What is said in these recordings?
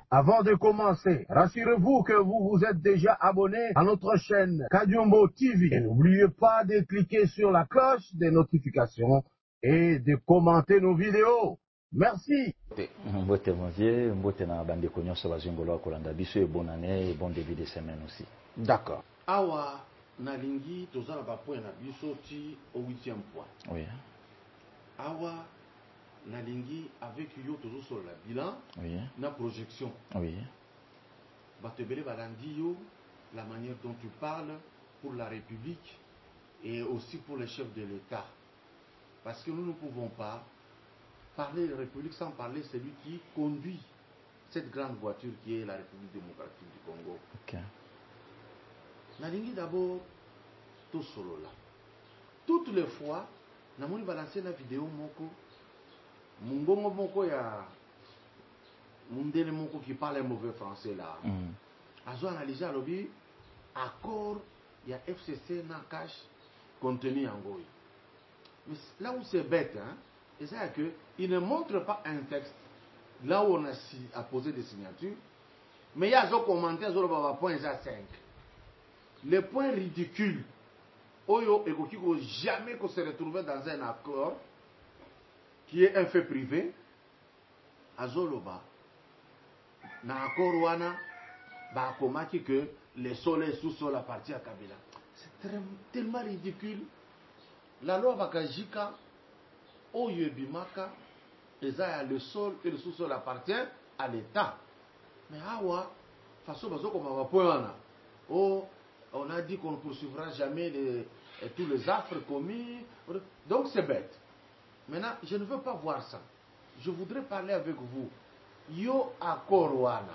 Avant de commencer, rassurez-vous que vous vous êtes déjà abonné à notre chaîne Kadiombo TV. Et n'oubliez pas de cliquer sur la cloche des notifications et de commenter nos vidéos. Merci. Mbote mon vieux, mbote na bande konyo so bazingolo kolanda biso et bonne année et bon début de semaine aussi. D'accord. Awa nalingi tozala ba point na biso ti au 8e point. Oui. Awa nalingi avec yo tozo sur la bilan. Oui. Na projection. Oui. Batebele balandi yo la manière dont tu parles pour la République et aussi pour les chefs de l'État. Parce que nous ne pouvons pas parler de la République sans parler de celui qui conduit cette grande voiture qui est la République démocratique du Congo. Ok. Nalingi d'abord tout solo là. Toutes les fois, namoni balancer la vidéo moko, mungongo moko ya mundele moko qui parle un mauvais français là. Azo analyser à lobby accord il y a FCC na cash contenu en goy. Mais là où c'est bête, hein, c'est que il ne montre pas un texte là où on a posé des signatures, mais il y a un commentaire sur le point 5. Les points ridicules, Oyo et Kokiko jamais qu'on se retrouve dans un accord qui est un fait privé. Azoloba, dans l'accord wana, ba komaki que les sols et sous-sols appartiennent à Kabila. C'est tellement ridicule. La loi Bakajika, Oyo et Bimaka, le sol et le sous-sol appartiennent à l'État. Mais awa, façon bazo comme on va point oh, on a dit qu'on ne poursuivra jamais tous les affres commis. Donc c'est bête. Maintenant, je ne veux pas voir ça. Je voudrais parler avec vous. Yo accord wana.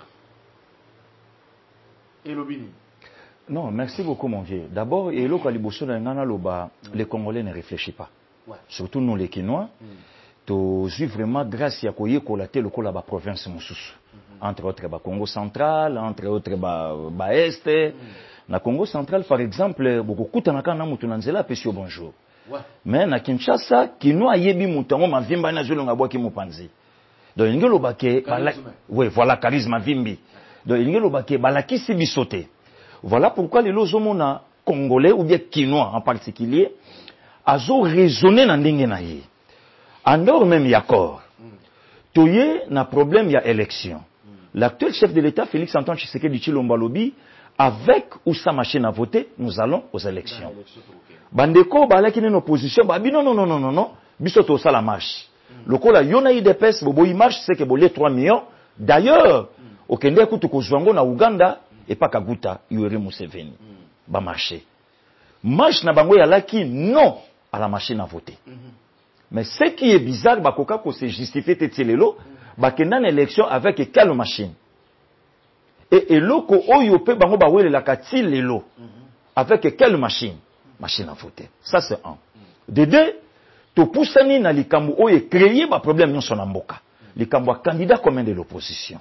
Et Lobini. Non, merci beaucoup mon vieux. D'abord, les Congolais ne réfléchissent pas. Ouais. Surtout nous les Kinois. Tu suis vraiment grâce à koye kolaté le la province mususu. Entre autres ba Congo central, entre autres ba est. Na Congo central par exemple, beaucoup kutanaka na mutu na nzela pesio bonjour. Ouais. Mais na Kinshasa, Kinois yebi mutango mavimba na zulonga bwa ki mupanzi. Donc ingelo bake oui, voilà charisme vimbi. Donc ingelo bake balakisi bisoté. Voilà pourquoi les lozomona congolais ou bien Kinois en particulier azo raisonner na ndenge na ye. En dehors même d'accord. Toye na problème ya élection. L'actuel chef de l'État Félix Antoine Tshisekedi Tshilombo lobi avec ou sa machine à voter, nous allons aux élections. Bandeko balaki une opposition babi non. Bisoto ça la marche. Lokola yona IDPS bobo y marche c'est que bolé 3 millions. D'ailleurs, au Kenya kutu kozwango na Uganda et pas Kaguta Yoweri Museveni. Ba marché. Marche na bango ya laki non à la machine à voter. Mais ce qui est bizarre, bakoka ko se justifier tetelelo, bakenda na élection avec quelle machine? Et loko oyo pe bango ba wele la kati lelo. Avec quelle machine? Machine à voter. Ça c'est un. De deux, to poussani na likambo oyo créer ba problème nyonso na mboka. Likambo a candidat commun de l'opposition.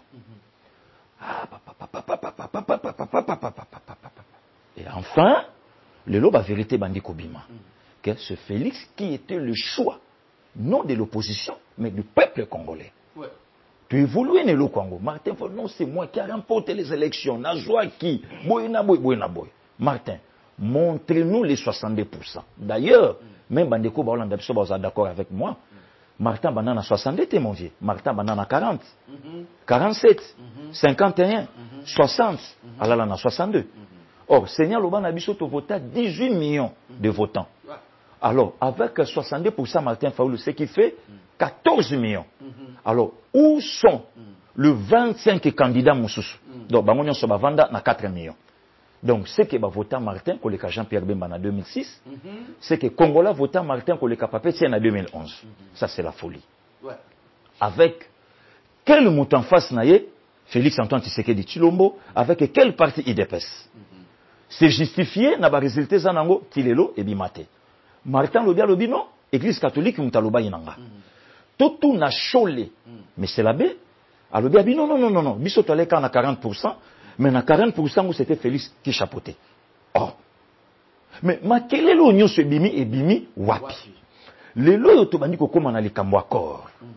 Et enfin, lelo ba vérité bandi kobima. Que ce Félix qui était le choix non de l'opposition, mais du peuple congolais. Ouais. Tu évolues dans le Congo. Martin, non, c'est moi qui ai remporté les élections. Nazwa qui boyna boy. Martin, montrez-nous les 62%. D'ailleurs, même Bandeko Baolanda Biso est d'accord avec moi. Martin Banana 62, mon vieux. Martin Banana 40, 47, 51, 60. Alors là, on a 62. Or, Seigneur Lobana Biso a voté 18 millions de votants. Alors, avec 62%, Martin Faoulou, ce qui fait 14 millions. Alors, où sont les 25 candidats Moussous? Donc, Bangonyon Sobavanda na 4 millions. Donc, ce qui va voter Martin, qu'on a Jean-Pierre Bemba en 2006, c'est que Congolais votent Martin, qu'on a Papé en 2011. Ça, c'est la folie. Ouais. Avec quel mouton en face naïe, Félix Antoine Tshisekedi Tshilombo, avec quel parti IDPS? C'est justifié, n'a pas résulté Zanango, Tilelo et Bimate. Martin Lobi non, Église catholique Mutaloba Inanga. Tout na cholé. Mais c'est l'abbé. Alors Lobi non. Biso tolé quand on a 40%, mais na 40% où c'était Félix qui chapeautait. Oh. Mais quel est l'oignon ce bimi et bimi wapi? Les lois to bandi ko koma na likambo accord.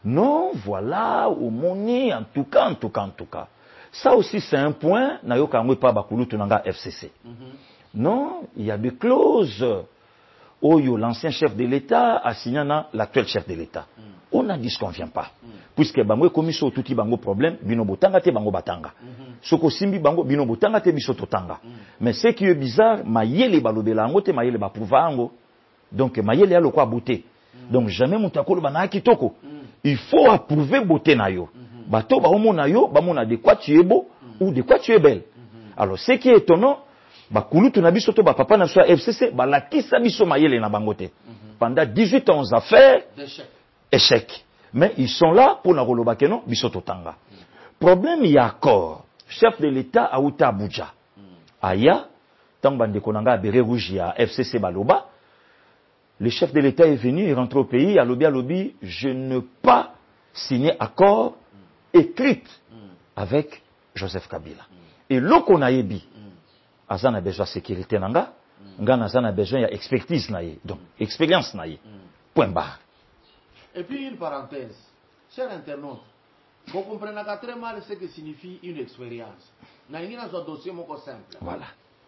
Non, voilà, au moni, en tout cas. Ça aussi, c'est un point, nayoka pas bakulu tunanga FCC. Non, il y a des clauses. Oyo, l'ancien chef de l'État a signé l'actuel chef de l'État. On n'en disconvient pas. Puisque bango commis sur tout bango problème, bino botanga te bango batanga. Soko simbi bango bino botanga te biso totanga. Mais ce qui est bizarre, mayele balobela ango te mayele ba prouva ango. Donc mayele a le quoi beauté. Donc jamais mutakolo bana kitoko. Il faut approuver beauté na yo. Bato ba homo na yo, ba mona de quoi tu es beau ou de quoi tu es belle. Alors ce qui est étonnant, bakulu tunabi soto ba papa na so FCC ba la kisa biso mayele na bangote. Pendant 18 ans à faire échec. Mais ils sont là pour na roloba keno biso totanga. Problème il y a encore. Chef de l'État a outa Abuja. Aya tant bande konanga béré rouge ya FCC baloba. Le chef de l'État est venu, il est rentré au pays, à lobby, je ne pas signer accord écrit avec Joseph Kabila. Et l'eau qu'on a ébi, Azan a besoin de sécurité nanga, Ngana Azan a besoin d'expertise naïe, donc expérience naïe. Point barre. Et puis une parenthèse, chers internautes, vous comprenez très mal ce que signifie une expérience. Naïni dans un dossier mon simple. Voilà.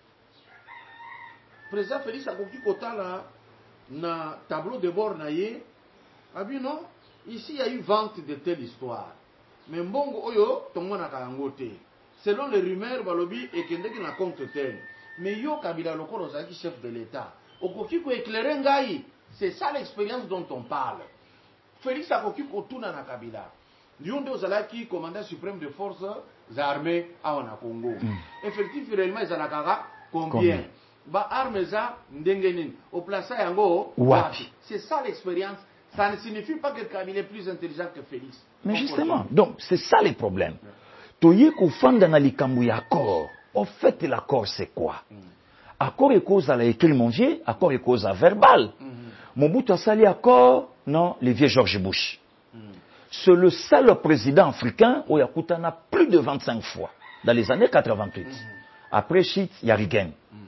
Président Félix Akoki Kotala na tableau de bord naïe, a dit non, ici il y a eu vente de telle histoire. Mais mbongo oyo tongo na kangote. Selon les rumeurs balobi et kendeki na compte tel. Mais yo Kabila lokolo zaki chef de l'État. Okoki ko éclairer ngai. C'est ça l'expérience dont on parle. Félix Akoki Kotuna na Kabila. Lionde Ozalaki, commandant suprême des forces armées à Congo. Effectivement, réellement, ils en ont combien? Ba armes za ndengenin. Au plaça yango. C'est ça l'expérience. Ça ne signifie pas que Kabila est plus intelligent que Félix. Mais justement, donc c'est ça le problème. Toye kufanda na likambu ya accord. Au fait, l'accord c'est quoi? Accord est cause à la écrit mon vieux, accord est cause à verbal. Mobutu a sali accord, non, le vieux George Bush. C'est le seul président africain où il y a plus de 25 fois, dans les années 88. Après Chit, il y a Reagan.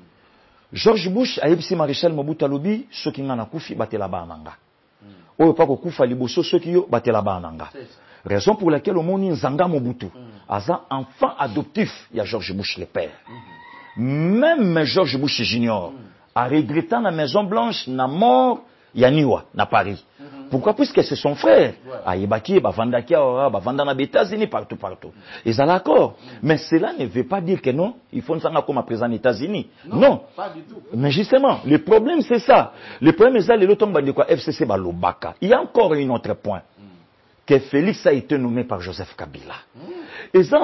George Bush a ébisi maréchal Mobutu alobi, ceux qui n'ont pas koufi, bate la bananga. Ou pas koufa liboso, ceux qui ont bate la bananga. Raison pour laquelle au monde Nzanga Mobutu, Aza enfant adoptif, il y a George Bush le père. Même George Bush Junior a regretté la Maison Blanche, na mort, Yaniwa, na Paris. Pourquoi? Puisque c'est son frère. Aïbaki, Bavandakia, Bavandana États-Unis, partout. Ils ont l'accord. Mais cela ne veut pas dire que non, il faut nous comme à présent aux États-Unis. Non. Pas du tout. Mais justement, le problème c'est ça. Le problème c'est le tombe de quoi FCC Balobaka. Il y a encore un autre point. Que Félix a été nommé par Joseph Kabila. Et ça,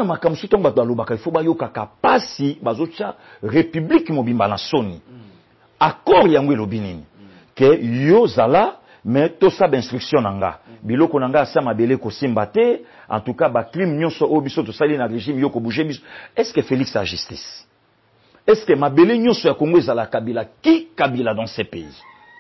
il faut que pasi bazocha République mobimba na Sony. Accord yangwe lobinini. Que yozala mais tout ça d'instruction nanga. Biloko nanga sa mabele ko simbate, en tout cas ba crime nyonso obiso to sali na régime yoko bouger biso. Est-ce que Félix a justice? Est-ce que mabele nyonso ya Congo ezala Kabila? Qui Kabila dans ces pays?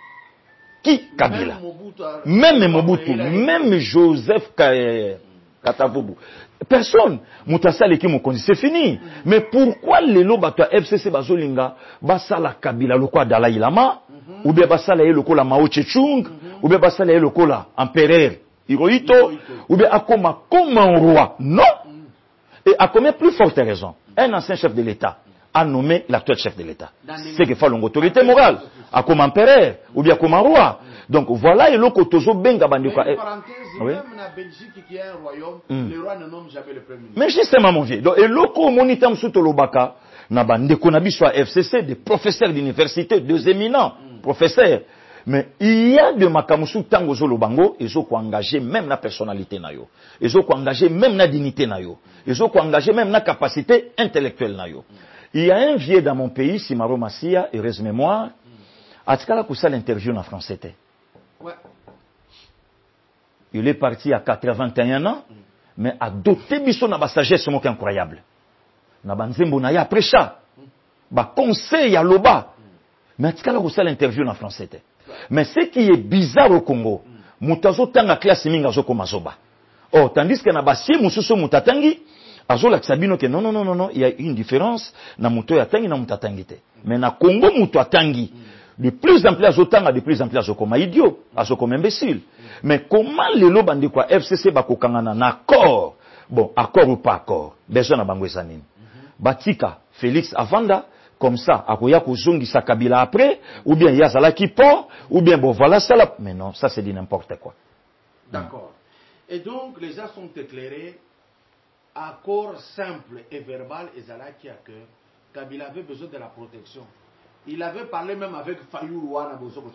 Qui Kabila? Même Mobutu, même Joseph Katavubu. Personne. Moutasale qui m'ont c'est fini. Mais pourquoi les lobato FCC bazolinga basala Kabila le quoi Dalai Lama ou bien basala le quoi la Mao Tse-tung ou bien basala le quoi la empereur Hirohito ou bien akoma comme un roi? Non. Et à combien plus forte raison un ancien chef de l'État a nommé l'actuel chef de l'État. C'est qu'il faut une autorité morale, à comme empereur ou bien comme un roi. Donc voilà, et l'autre tozo benga bandika. Même la Belgique qui est un royaume, le roi ne nomme jamais le premier ministre. Mais justement mon vieux, donc et l'autre monitam suto lobaka na bandeko na biso FCC, des professeurs d'université, des éminents professeurs. Mais il y a de makamusu tango zo lobango, ils ont engagé même la personnalité na yo. Ils ont engagé même la dignité na yo. Ils ont engagé même la capacité intellectuelle na yo. Il y a un vieux dans mon pays, Simaro Massia, heureuse mémoire, a fait l'interview en français. Ouais. Il est parti à 81 ans, mais a doté biso na ba sagesse moque incroyable. Na banzembo na ya après ça, ba conseil à loba. Mais a fait l'interview en français. Mais ce qui est bizarre au Congo, mutazo tanga classe minga zo komazoba. Oh, tandis que na ba si mususu mutatangi azola sabino que non, il y a une différence na muto ya tangi na mutatangi te. Mais na Congo muto atangi de plus en plus azotanga, de plus en plus azokoma idiot, azokoma imbécile. Mais comment les lots de quoi FCC bakokangana na accord, bon, accord ou pas accord, besoin na bango ezanini. Batika, Félix Avanda, comme ça, akoya kozongi sa Kabila après, ou bien yazala qui port, ou bien bon voilà ça là. Mais non, ça c'est dit n'importe quoi. D'accord. Et donc les gens sont éclairés, accord simple et verbal, et Zala qui a que Kabila avait besoin de la protection. Il avait parlé même avec Fayou Wana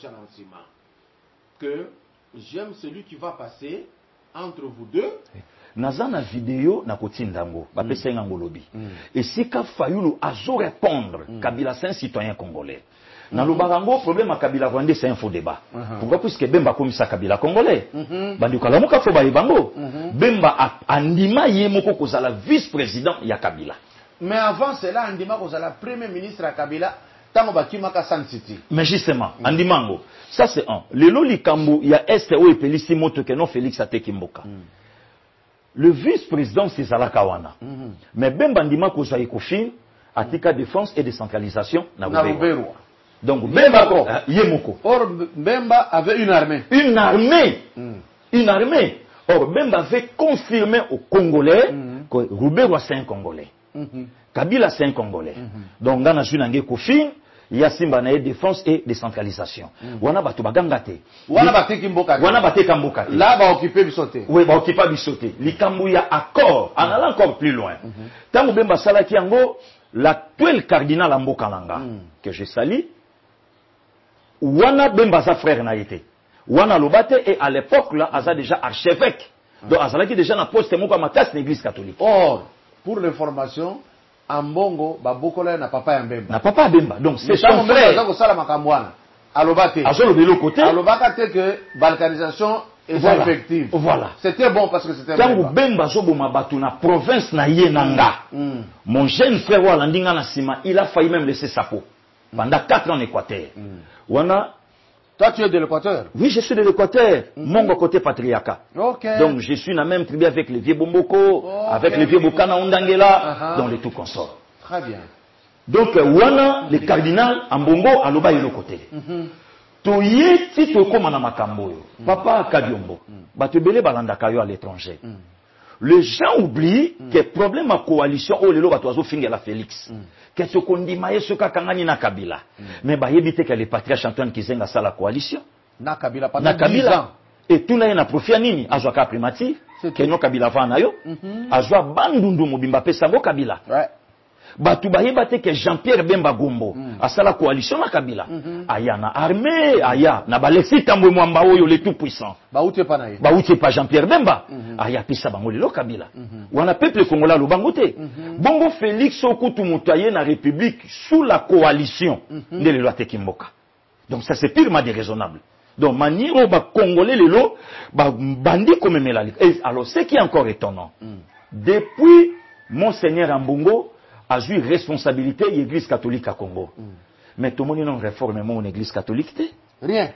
que j'aime celui qui va passer entre vous deux. Nazana vidéo na kotindango ba pesa ngolobi. Et si ka Fayulu azo répondre Kabila c'est un citoyen congolais. Na lo barango problème à Kabila Rwandais c'est un faux débat. Pourquoi puisque Bemba comme ça Kabila congolais. Bandi kala muka fo ba bango. Bemba andima yemoko kozala vice-président ya Kabila. Mais avant cela andima kozala premier ministre à Kabila. Mais justement, Andimango, ça c'est un. Le Lolikambo, il y a STO et Pelissimoto que non Félix Atekimboka. Le vice-président c'est Zalakawana. Mais Bemba Ndima Kosa Ekofin, Atika Défense et Décentralisation, Naruberu. Donc Bemba Yemoko. Or Bemba avait une armée. Une armée. Une armée. Or Bemba avait confirmé aux Congolais que Ruberu c'est un Congolais. Kabila c'est un Congolais. Donc dans la Junangue Kofin, il y a Simba na défense et décentralisation. Wana batu bagangate. Wana bate kimboka. Wana bate kamboka. Là ba occuper bisoté. Oui, ba occuper bisoté. Likambu ya accord, en allant encore plus loin. Tango Bemba Salaki yango, l'actuel cardinal Amboka Langa que je salue, Wana Bemba sa frère na été. Wana Lobate et à l'époque là, Aza déjà archevêque. Donc Azalaki déjà na poste moko matas l'église catholique. Or, pour l'information, Ambongo, Babokola na papa Mbemba. Na papa Bemba. Donc c'est son frère. Alobate. Azolo de l'autre côté. Alobate que balkanisation est effective. Voilà. C'était bon parce que c'était Tango Bemba Zoboma Batu na province na Yenanga. Mon jeune frère Walandinga na Sima, il a failli même laisser sa peau. Pendant 4 ans en Équateur. Wana. Toi, tu es de l'Équateur? Oui, je suis de l'Équateur. Mon côté patriarcat. Okay. Donc, je suis dans la même tribu avec les vieux Bomboko, avec les vieux Bokana Ondangela, dans les tout consorts. Très bien. Donc, Wana, le cardinal, Ambongo, Aloba, il est côté. Toye, si tu comme na makambo, papa Kadiombo, Batubele Balanda Kayo à l'étranger. Les gens oublient que le problème à coalition, oh, les lois, tu as fini la Félix. Que ce qu'on dit, maïe, ce qu'a kangani na Kabila. Mais bah, éviter que les patriarches Antoine qui zènent à la coalition. Na Kabila, pas na Kabila. Et tout n'a pas profité nini. Azwa primatif. Que non Kabila va na yo. Azwa bandundu mobimba pesango Kabila. Ouais. Batu ba yebate que Jean-Pierre Bemba Gombo. À la coalition na Kabila. Aya na armée, aya na balexi tambo mwamba oyo le tout puissant. Ba outé pas na ye. Ba outé pas Jean-Pierre Bemba. Aya pisa bango le Kabila. Wana peuple congolais lo bangote. Bongo Félix Okutu Mutaye na République sous la coalition de le loi Tekimboka. Donc ça c'est purement déraisonnable. Donc maniero ba congolais le lo ba bandi comme melali. Et alors ce qui est encore étonnant. Depuis Monseigneur Ambongo a eu responsabilité de l'église catholique à Congo. Mais tout le monde n'a réformé mon église catholique. Rien.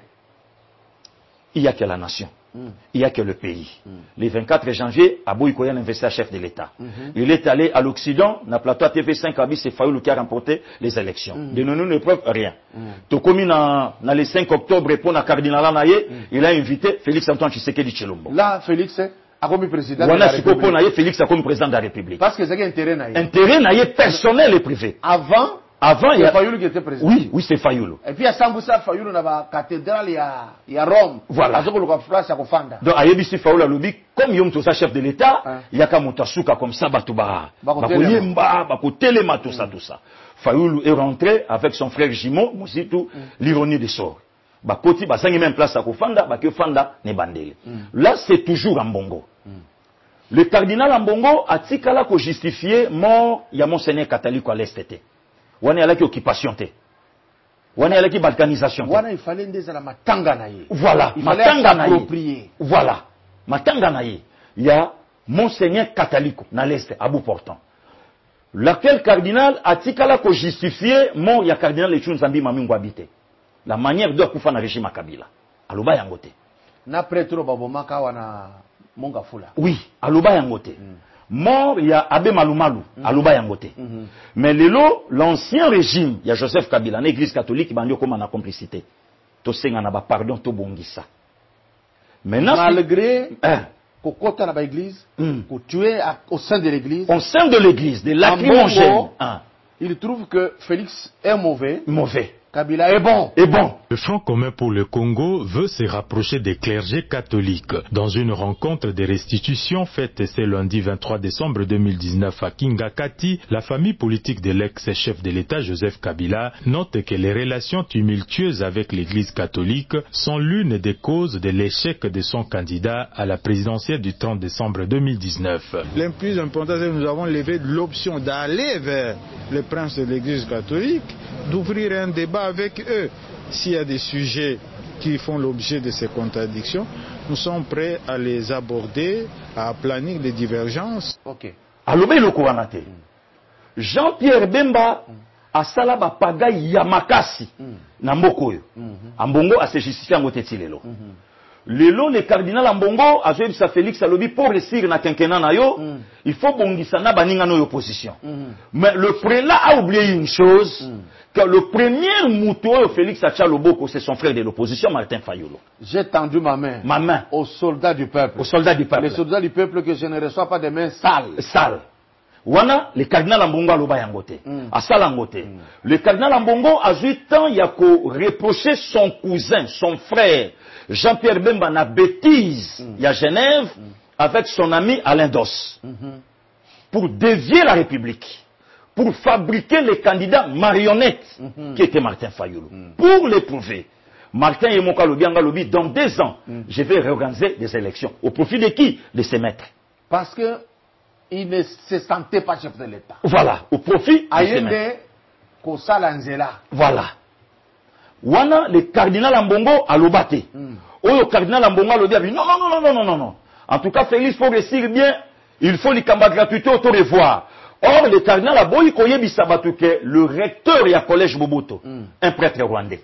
Il n'y a que la nation. Il n'y a que le pays. Le 24 janvier, Abou Ikoyan investi à chef de l'État. Il est allé à l'Occident, dans le plateau TV5, c'est Fayoulou qui a remporté les élections. De nous ne preuve rien. Tout comme dans le 5 octobre, pour la cardinal Naye, il a invité Félix Antoine Tshisekedi Tshilombo. Là, Félix a comme président de la République. Félix a comme président de la République. Parce que c'est un intérêt naïe. Intérêt naïe personnel et privé. Avant, il y a Fayoulou qui était président. Oui, oui, c'est Fayoulou. Et puis à Samboussa, Fayoulou dans la cathédrale, il y a Rome. Voilà. Donc, à Yébissi Fayoulou Alobi, comme Yom Tosa, chef de l'État, il y a Kamutasuka comme ça, Batouba, Bakoyemba, Bakotelema, tout ça, tout ça. Fayoulou est rentré avec son frère Jimo, Moussitou, l'ironie des sorts. Bakoti, basangi même place à Kofanda, Bakofanda, Nebandele. Là, c'est toujours Ambongo. Le cardinal Ambongo a tikala ko justifier mort, il y a Monseigneur catholique à l'Est. Wana yala ki occupation te. Wana yala ki balkanisation te. Wana il fallait ndeza la matanga na ye. Voilà, il fallait s'approprier. Voilà. Matanga na ye. Il y a Monseigneur catholique na l'Est, à bout portant. L'actuel cardinal a tikala ko justifier mort, il y a cardinal Echun Zambi Mamingo habité. La manière de kufa na régime Kabila. Aloba yangote. Na prêtre babomaka wana monga fula. Oui, aloba yangote. mort il y a Abbé Malumalu aloba yangote. Mais l'ancien régime il y a Joseph Kabila l'église catholique bandio comme en complicité. To senga na ba pardon to bongisa. Maintenant malgré qu'on compte dans l'église, qu'on tue au sein de l'église. Au sein de l'église, des lacrymogènes. Il trouve que Félix est mauvais. Mauvais. Kabila est bon. Est bon. Le Front commun pour le Congo veut se rapprocher des clergés catholiques. Dans une rencontre de restitution faite ce lundi 23 décembre 2019 à Kingakati, la famille politique de l'ex-chef de l'État Joseph Kabila note que les relations tumultueuses avec l'Église catholique sont l'une des causes de l'échec de son candidat à la présidentielle du 30 décembre 2019. Le plus important, c'est que nous avons levé l'option d'aller vers les princes de l'Église catholique, d'ouvrir un débat avec eux. S'il y a des sujets qui font l'objet de ces contradictions, nous sommes prêts à les aborder, à aplanir les divergences. Ok. Jean-Pierre Bemba a salaba paga yamakasi na mbokoyo. Ambongo a se justifié en lelo. Lelo le cardinal Ambongo a joué sa Félix Alobi pour réussir na quinquennat na yo, il faut bongisa na baninga no opposition. Mais le prélat a oublié une chose, que le premier mouton Félix Achaloboko, c'est son frère de l'opposition, Martin Fayulu. J'ai tendu ma main aux soldats du peuple. Aux soldats du peuple. Les soldats du peuple que je ne reçois pas des mains sales. Sales. Wana, le cardinal Ambongo aloba yangote. Asala yangote. Le cardinal Ambongo a eu temps yako reprocher son cousin, son frère, Jean-Pierre Bemba na bêtise, il y a Genève, avec son ami Alain Dos. Pour dévier la République. Pour fabriquer les candidats marionnettes qui étaient Martin Fayulu. Pour l'éprouver. Martin et Moka Lobi, dans 2 ans, je vais réorganiser des élections. Au profit de qui? De ses maîtres. Parce que il ne se sentait pas chef de l'État. Voilà. Au profit de ses maîtres. Voilà. Wana, le cardinal Ambongo a l'obate. Le cardinal Ambongo a dit non. En tout cas, Félix, faut réussir bien. Il faut les camarades gratuité autour de voir. Or, le cardinal a beau y que le recteur et à collège Mobutu, un prêtre rwandais.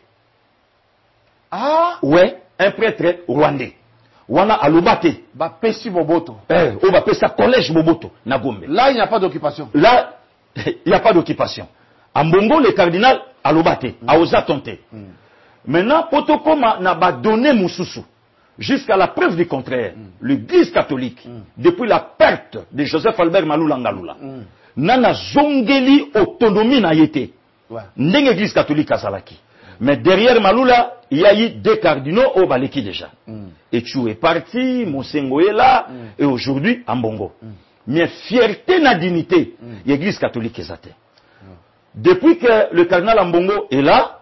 Ah? Ouais, un prêtre rwandais. Wana alobate. Ba pesi Mobutu. On va appeler ça collège Mobutu, na Gombe. Là, il n'y a pas d'occupation. Là, il n'y a pas d'occupation. En Bongo, le cardinal alobate, a osé tenter. Maintenant, Potokoma n'a pas donné Moussousou. Jusqu'à la preuve du contraire, l'Église catholique, depuis la perte de Joseph Albert Malula Ngalula, nana zongeli autonomie na yete. Ndenge Église catholique à Salaki. Mais derrière Malula, il y a eu 2 cardinaux au Baleki déjà. Et tu es parti, Monsengo est là, et aujourd'hui, en Bongo. Mais fierté na dignité, l'Église catholique est athée. Depuis que le cardinal Ambongo est là,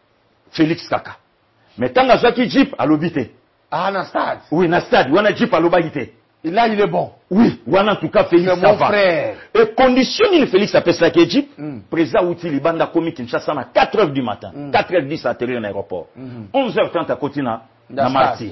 Félix Kaka. Mais tant que Jacques Jeep a l'obité. Ah, na stade. Oui, na stade. Wana Jeep a l'obité. Et là, il est bon. Oui, Wana en tout cas Félix c'est mon frère. Et conditionne Félix appelle ça que Jeep. Président Outi Libanda Komi Kinshasa à 4h du matin. 4h10 à atterrir à l'aéroport. 11h30 à Kotina, na Martyr.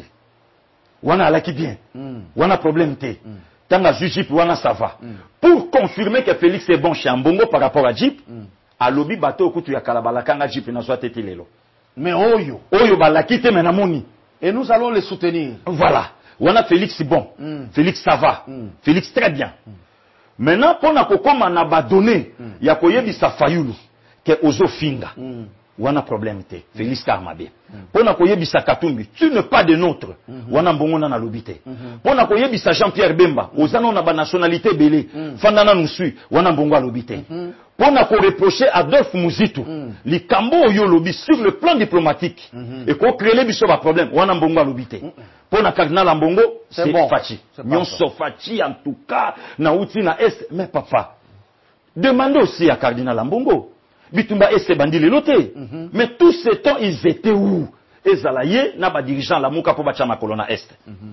Wana ala qui bien. Wana problème té. Tant que Jeep, Wana ça va. Pour confirmer que Félix est bon chez Ambongo par rapport à Jeep, à lobby bateau kutu ya Kalabalakanga Jeep na soit lelo. Mais Oyo balakite menamoni. Et nous allons les soutenir. Voilà. On a Félix bon. Félix ça va. Félix très bien. Maintenant, pour na kokoma na ba donné, ya koyebi sa Fayulu que ozo finga. Wana problème te. Félix Karmabe. Pour na koyebi sa Katumbi, tu n'es pas de nôtre. Wana mbongo na lobité. Pour na koyebi sa Jean-Pierre Bemba, ozana na ba nationalité belé. Fandana nous suit. Wana mbongo lobité. Pour na ko reprocher Adolphe Muzitu, li kambo yo lobby sur le plan diplomatique et ko créer biso ba problème. Wana mbongo lobité. Pour na cardinal Ambongo, c'est bon. Fachi. Nyon so Fachi en tout cas na outi na est mais papa. Demandez aussi à cardinal Ambongo. Bitumba est bandi leloté. Mais tous ces temps ils étaient où? Ezalaye na ba dirigeant la muka pour bachama colonna est.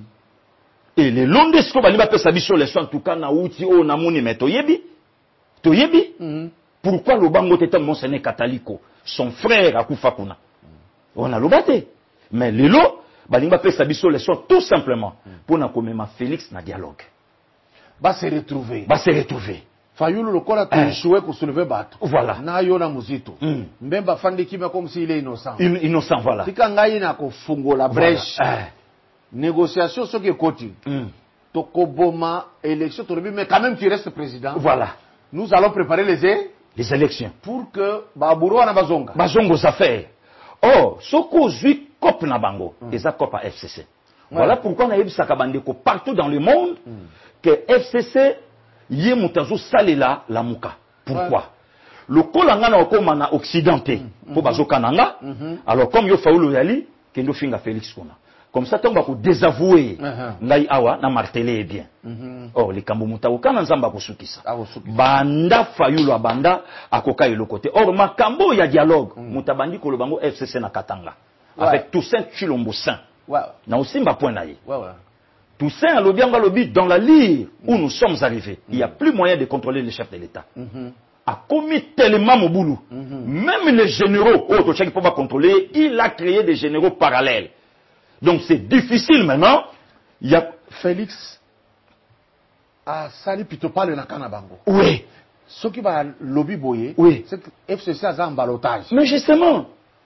Et les londes ko bali ba pesa biso les en tout cas na outi o na moni meto yebi. Toyebi? Pourquoi le bango tete Monseigneur Kataliko, son frère a Koufakuna? On a l'obate. Mais lelo, balimba pe sabiso leçon tout simplement pour na komema Félix na dialogue. Va se retrouver. Fayulu le kola tu échoué pour soulever bateau. Voilà. Na yo na muzito. Mbemba fandi kima comme s'il est innocent. Innocent, voilà. Tika ngai na ko fungo la brèche. Négociation ce qui est côté. Tokoboma, élection, mais quand même tu restes président. Voilà. Nous allons préparer les élections. Pour que Baburo na bazonga. Bazongo ça fait. Oh, soko zui cop na bango. Et ça cop à FCC. Voilà pourquoi on a eu Sakabandeko partout dans le monde que FCC yé mutazo salela la muka. Pourquoi? Le kolanga na okoma na occidenté pour bazoka nanga. Alors comme yo faulu yali kendo finga Félix Kona. Comme ça tomba ko désavouer ngai awa na martelé bien. Or les kambo mutaoka na nzamba ko sukisa. Banda fayulu banda akoka le côté. Or makambo ya dialogue mutabandi ko lobango FCC na Katanga avec Toussaint Chilombo Saint. Na osimba point na ye. Toussaint alobianga lobi dans la lyre où nous sommes arrivés. Il n'y a plus moyen de contrôler le chef de l'État. A commis tellement mon boulot. Même les généraux, qui ne peuvent pas contrôler, il a créé des généraux parallèles. Donc c'est difficile maintenant. Il y a Félix a sali plutôt pas le Nakana Bango. Oui. Ce qui va lobby boyer, c'est que FCC a un balotage. Mais justement.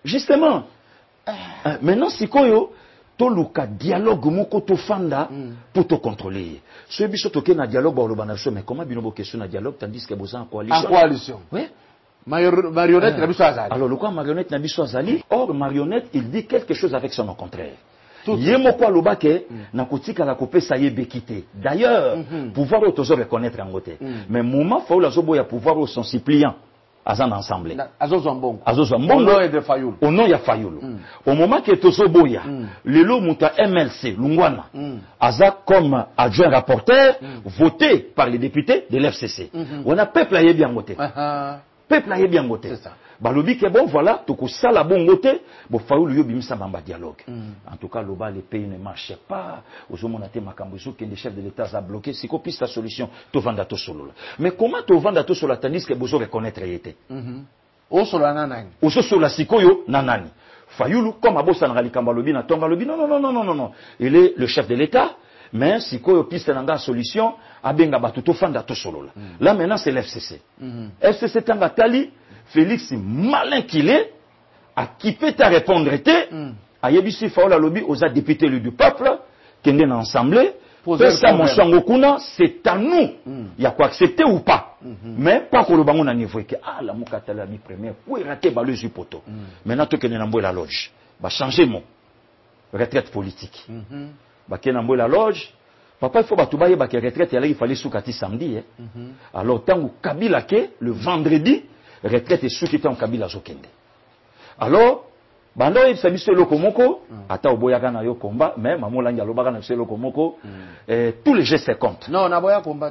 Maintenant, si koyo, toluka dialogue moko to fanda pour te contrôler. Ce biso toke na dialogue ba lobanation, mais comment binobo question na dialogue tandis que boza en coalition. En coalition. Oui. Marionnette na biso azali. Alors le quoi marionnette na biso azali? Or marionnette, il dit quelque chose avec son contraire. Yemo kwa lobake na kotika la kopesa ye bekité. D'ailleurs, pouvoir autozo reconnaître en côté. Mais moment faut la zobo ya pouvoir au son suppliant. Azan ensemble. Azozambongo. Au nom de Fayoul. Au nom ya Fayoul. Au moment que Tozoboya, le lot muta MLC, Lungwana, Aza comme adjoint rapporteur, voté par les députés de l'FCC. On a peuple à bien voté. Peuple à bien voté. C'est ça. Balobi que bon voilà, toko sala bon voté, bon Fayoul yo bimisa bamba dialogue. En tout cas, loba les pays ne marchaient pas. Aux monate makambuzo que les chefs de l'État a bloqué, c'est qu'on piste la solution, to vanda to solo. Mais comment to vanda to solo tandis que bozo reconnaître yete? O solo nanani. O solo la sikoyo nanani. Fayoul comme abosa na likamba lobi na tonga lobi non. Il est le chef de l'État. Mais si quoi piste nanga solution, abenga batuto fanda to solo. Là maintenant c'est l'FCC. FCC tanga tali, Félix malin qu'il est, a qui peut te répondre était, a yebisi faola lobby aux députés du peuple, qui est ensemble, ça mon sangokuna, c'est à nous. Il y a quoi accepter ou pas. Mais pas pour le bango na niveau que la mukata la mi première, pour rater ba le jupoto. Maintenant to kene nambo la loge, ba changer mon retraite politique. Ba kene nambo la loge. Papa, il faut que tu ailles à la retraite, il fallait soukati samedi. Alors, tant que Kabila, le vendredi, retraite est soukati en Kabila Zokende. Alors, bando il s'habille sur le Komoko, ata oboyaka na yo combat, mais maman l'a yalobaka na sur le Komoko, tous les gestes comptent. Non, na boya combat.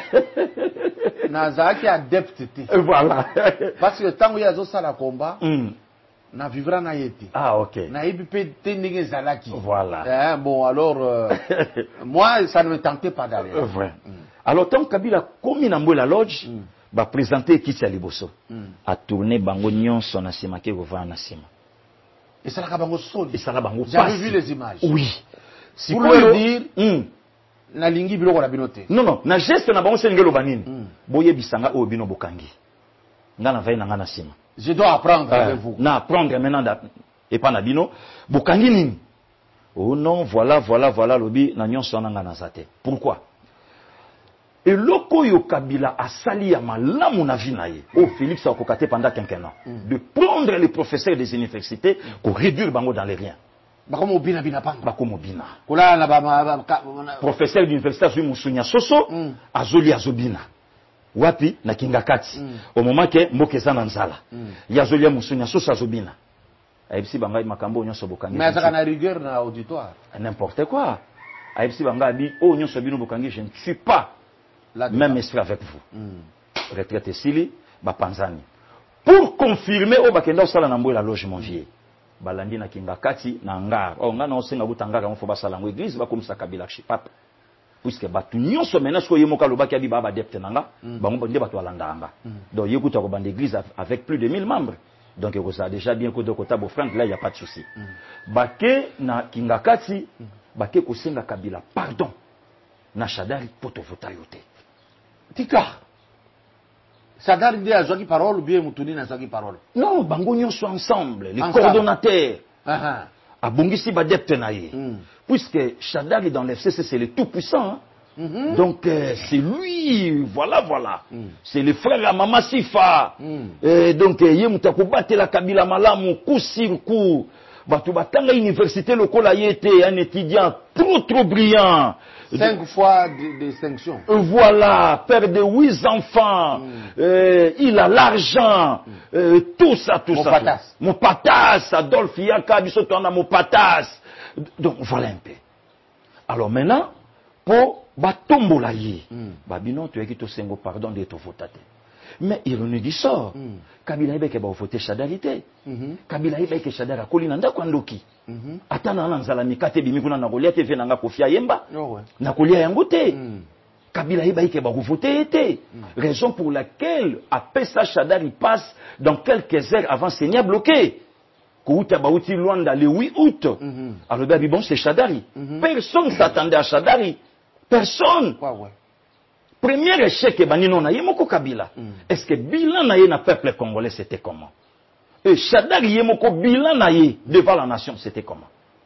Na zaki adepte. Voilà. Parce que tant que yazo sala combat, na vivra na yeti. Ah, ok. Na ibi te zalaki. Voilà. Bon, alors, moi, ça ne me tentait pas d'aller. Ouais. Alors, tant que Kabila, comme il a la lodge, va présenter qui c'est Liboso. A tourner bango nyonso na sima ke gova na sima. Et ça la bango soli. Et ça la bango. J'avais vu les images. Oui. Si pour leur dire, na lingi biloko na binote. Non, na geste na bango sengelo banini. Boye bisanga o bino bokangi. Ngana vai na ngana sima. Je dois apprendre avec vous. Na apprendre maintenant et pas na bino. Bokangi nini? Oh non, voilà, lobi na nyonso na ngana zate. Pourquoi? Et loko yo Kabila a sali ya malamu na vie na ye. Oh Félix a kokate pendant quinquennat. De prendre les professeurs des universités pour réduire bango dans les riens. Bakomo bina bina panga. Bakomo bina. Kola na ba professeur d'université azui musunya soso, azoli azobina. Wapi na Kingakati. Au moment que mokeza na nzala. Yazoli musunya soso azobina. Aibisi bangai makambo nyonso bokangi. Mais ça na rigueur na auditoire. N'importe quoi. Aibisi bangai bi o nyonso bino bokangi, je ne suis pas même esprit avec vous. Retraite Sili, Bapanzani. Pour confirmer, au Bakenda Sala Nambo la loge mon vieux. Balandi na Kingakati, na Ngar. Oh, nga na osenga butangara, on faut pas la église, va comme ça Kabila Chipap. Puisque batu nyonso menace ko yemoka lobaki abi baba depte nanga, bango bande batu alanda anga. Donc yekuta ko bande église avec plus de 1000 membres. Donc ça a déjà bien que de kota bo Frank là il y a pas de souci. Bake na Kingakati, bake ko senga Kabila pardon. Na Shadari poto vota yote. Tika. Shadari dit à Jogi parole ou bien Moutouni na Jogi parole. Non, bango nyonso ensemble, les coordonnateurs. A Bongisi ba depte na ye. Puisque Shadari dans l'FCC c'est le tout puissant. Donc c'est lui, voilà. C'est le frère à Mama Sifa. Donc Yemuta battre la Kabila Malamu, coup sur coup. Batu batanga université lokola yete, un étudiant trop brillant. 5 fois de distinction. Voilà, père de 8 enfants, il a l'argent, tout ça. Mon patas, Adolphe Yaka, Bissotona, mon patas. Donc voilà un peu. Alors maintenant, pour batombola yi, babino tu es qui te sengo pardon de te voter. Mais ironie du sort, Kabila ibeke ba voter Chadarité. Kabila ibeke Chadara kolina ndako ndoki. Atana nanzala mikate bimikuna na kolia te venanga kofia yemba. Na kolia yango te. Kabila ibeke ba voter été. Raison pour laquelle après ça Chadari passe dans quelques heures avant Seigneur bloqué. Kouta Baouti Luanda le 8 août. Alors bon c'est Chadari. Personne s'attendait à Chadari. Personne. Premier échec banino na yemoko Kabila. Est-ce que bilan na ye na peuple congolais c'était comment? Et Chadari yemoko bilan na ye devant la nation c'était comment?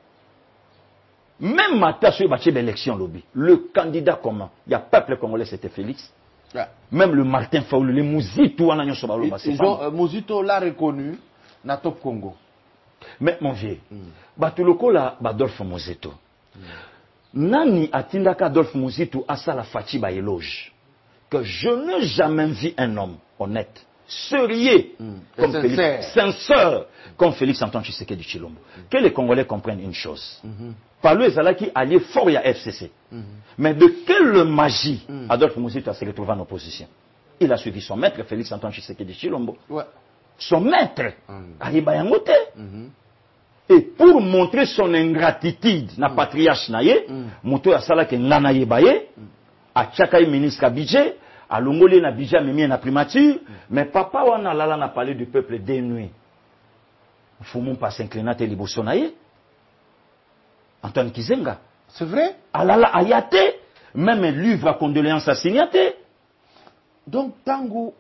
Même matin sur l'élection lobby, le candidat commun, il y a peuple congolais c'était Félix. Même le Martin Faoulou, les Mouzito Mouzito l'a reconnu na Top Congo. Mais mon vieux, batuloko la Adolphe Mouzito. Nani atindaka Adolphe Mouzito à ça la fatiba éloge que je n'ai jamais vu un homme honnête, sérieux, comme Félix, sincère, comme Félix Antoine Tshisekedi Tshilombo. Que les Congolais comprennent une chose. Par lui, c'est là qui allié fort à FCC. Mais de quelle magie Adolphe Mouzito a se retrouvé en opposition? Il a suivi son maître, Félix Antoine Tshisekedi Tshilombo. Son maître, Ariba Yangote. Et pour montrer son ingratitude na patriarche naye, moto asala ke nana yebaye, a chakaï ministre budget, a longolé na budget mimi na primature, mais papa wana lala na parlé du peuple dénué. Faut mon pas s'incliner te liboso naye. Antoine Kizenga. C'est vrai? Alala ayate, même un livre à condoléances à signaté. Donc tango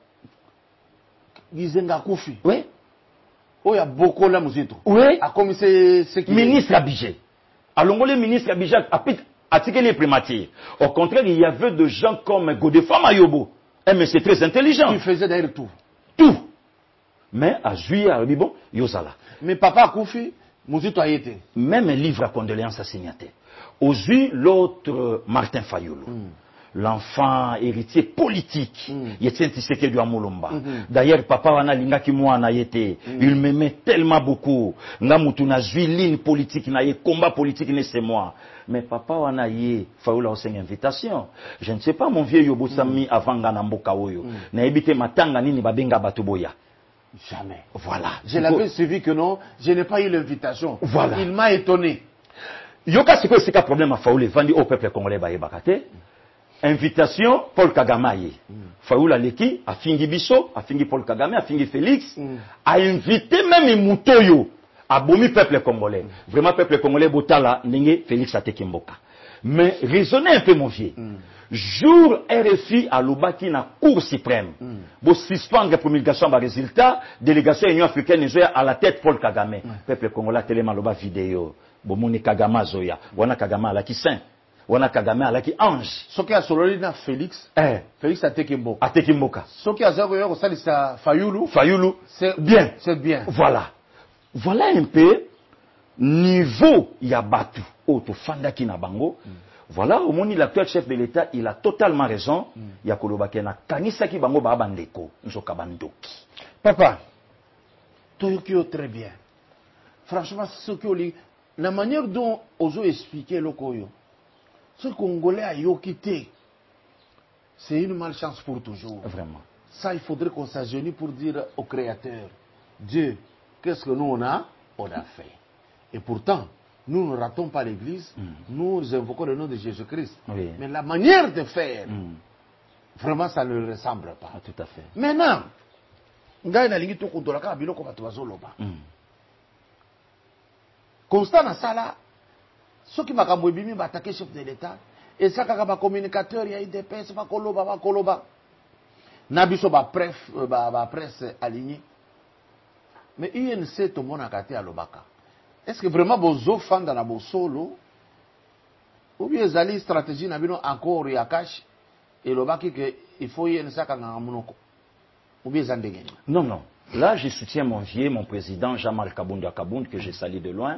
Kizenga Koufi. Oui. Oh, il y a beaucoup là, Mouzito. Oui. A comme c'est qui ministre Abidjan. Alors, le ministre Abidjan a tiré les primatires. Au contraire, il y avait des gens comme Godefroid Mayobo. Mais c'est très intelligent. Il faisait d'ailleurs tout. Tout. Mais à juillet, bon, Yosala. Mais papa Koufi, Mouzito a été. Même un livre à condoléances à signaté. Aujourd'hui, l'autre Martin Fayoulou. L'enfant héritier politique. Il était Tshisekedi du Amolomba. D'ailleurs, papa wana linga ki mwana yete. Il m'aimait tellement beaucoup. Nga mutu na zui ligne politique na ye, combat politique ne c'est moi. Mais papa wana ye, faoula oseng invitation. Je ne sais pas mon vieux Yobo Sami avant nga na mboka oyo. Na ebite matanga nini babenga batuboya. Jamais. Voilà. Je l'avais suivi que non, je n'ai pas eu l'invitation. Voilà. Il m'a étonné. Yoka c'est quoi c'est un problème à faoule vandi au peuple congolais ba yebakate. Invitation Paul Kagame. Faoula Leki, a fingi Bisso, a fingi Paul Kagame, a fingi Félix, a invité même Moutoyo, a bomi peuple congolais. Vraiment peuple congolais botala n'enge Félix Atekimboka. Mais raisonnez un peu mon vieux. Jour RFI à Lubaki na Cour suprême. Bo suspendre promulgation ba résultat, délégation Union africaine à la tête Paul Kagame. Peuple congolais tellement loba vidéo. Bo moni Kagame zoya, wana Kagame ala ki saint. Wana Kagame alaki ange. Soki a sololi na Félix. Félix Atekimboka. Atekimboka. Soki a zako yoko salisa Fayoulou. Fayoulou. C'est bien. C'est bien. Voilà. Voilà un peu niveau Yabatu. Oto Fandaki na bango. Voilà, au moins l'actuel chef de l'État, il a totalement raison. Yakolobake na kanisaki bango ba bandeko. Nzoka bandoki. Papa. Toyokio très bien. Franchement, ce que la manière dont Ozo expliquait le Koyo. Ce Congolais a yoquité, c'est une malchance pour toujours. Vraiment. Ça, il faudrait qu'on s'agenouille pour dire au Créateur, Dieu, qu'est-ce que nous on a fait. Et pourtant, nous ne ratons pas l'Église, nous invoquons le nom de Jésus-Christ. Oui. Mais la manière de faire, vraiment, ça ne le ressemble pas. Ah, tout à fait. Maintenant, constat na sala. Ceux qui m'ont dit attaquer chef de l'État, et ça, quand un communicateur, il y a des presse, va koloba. Nabiso ba presse alignée. Mais INC, tout le monde a gâté à l'Obaka. Est-ce que vraiment, vos offres dans la solo, Ou bien zali stratégie na bino accord ya cash et le baki que il faut y en saka nga munoko. Ou bien zandengeni. Non, non. Là, je soutiens mon vieux, mon président Jean-Marc Kabound Kabound, que j'ai sali de loin.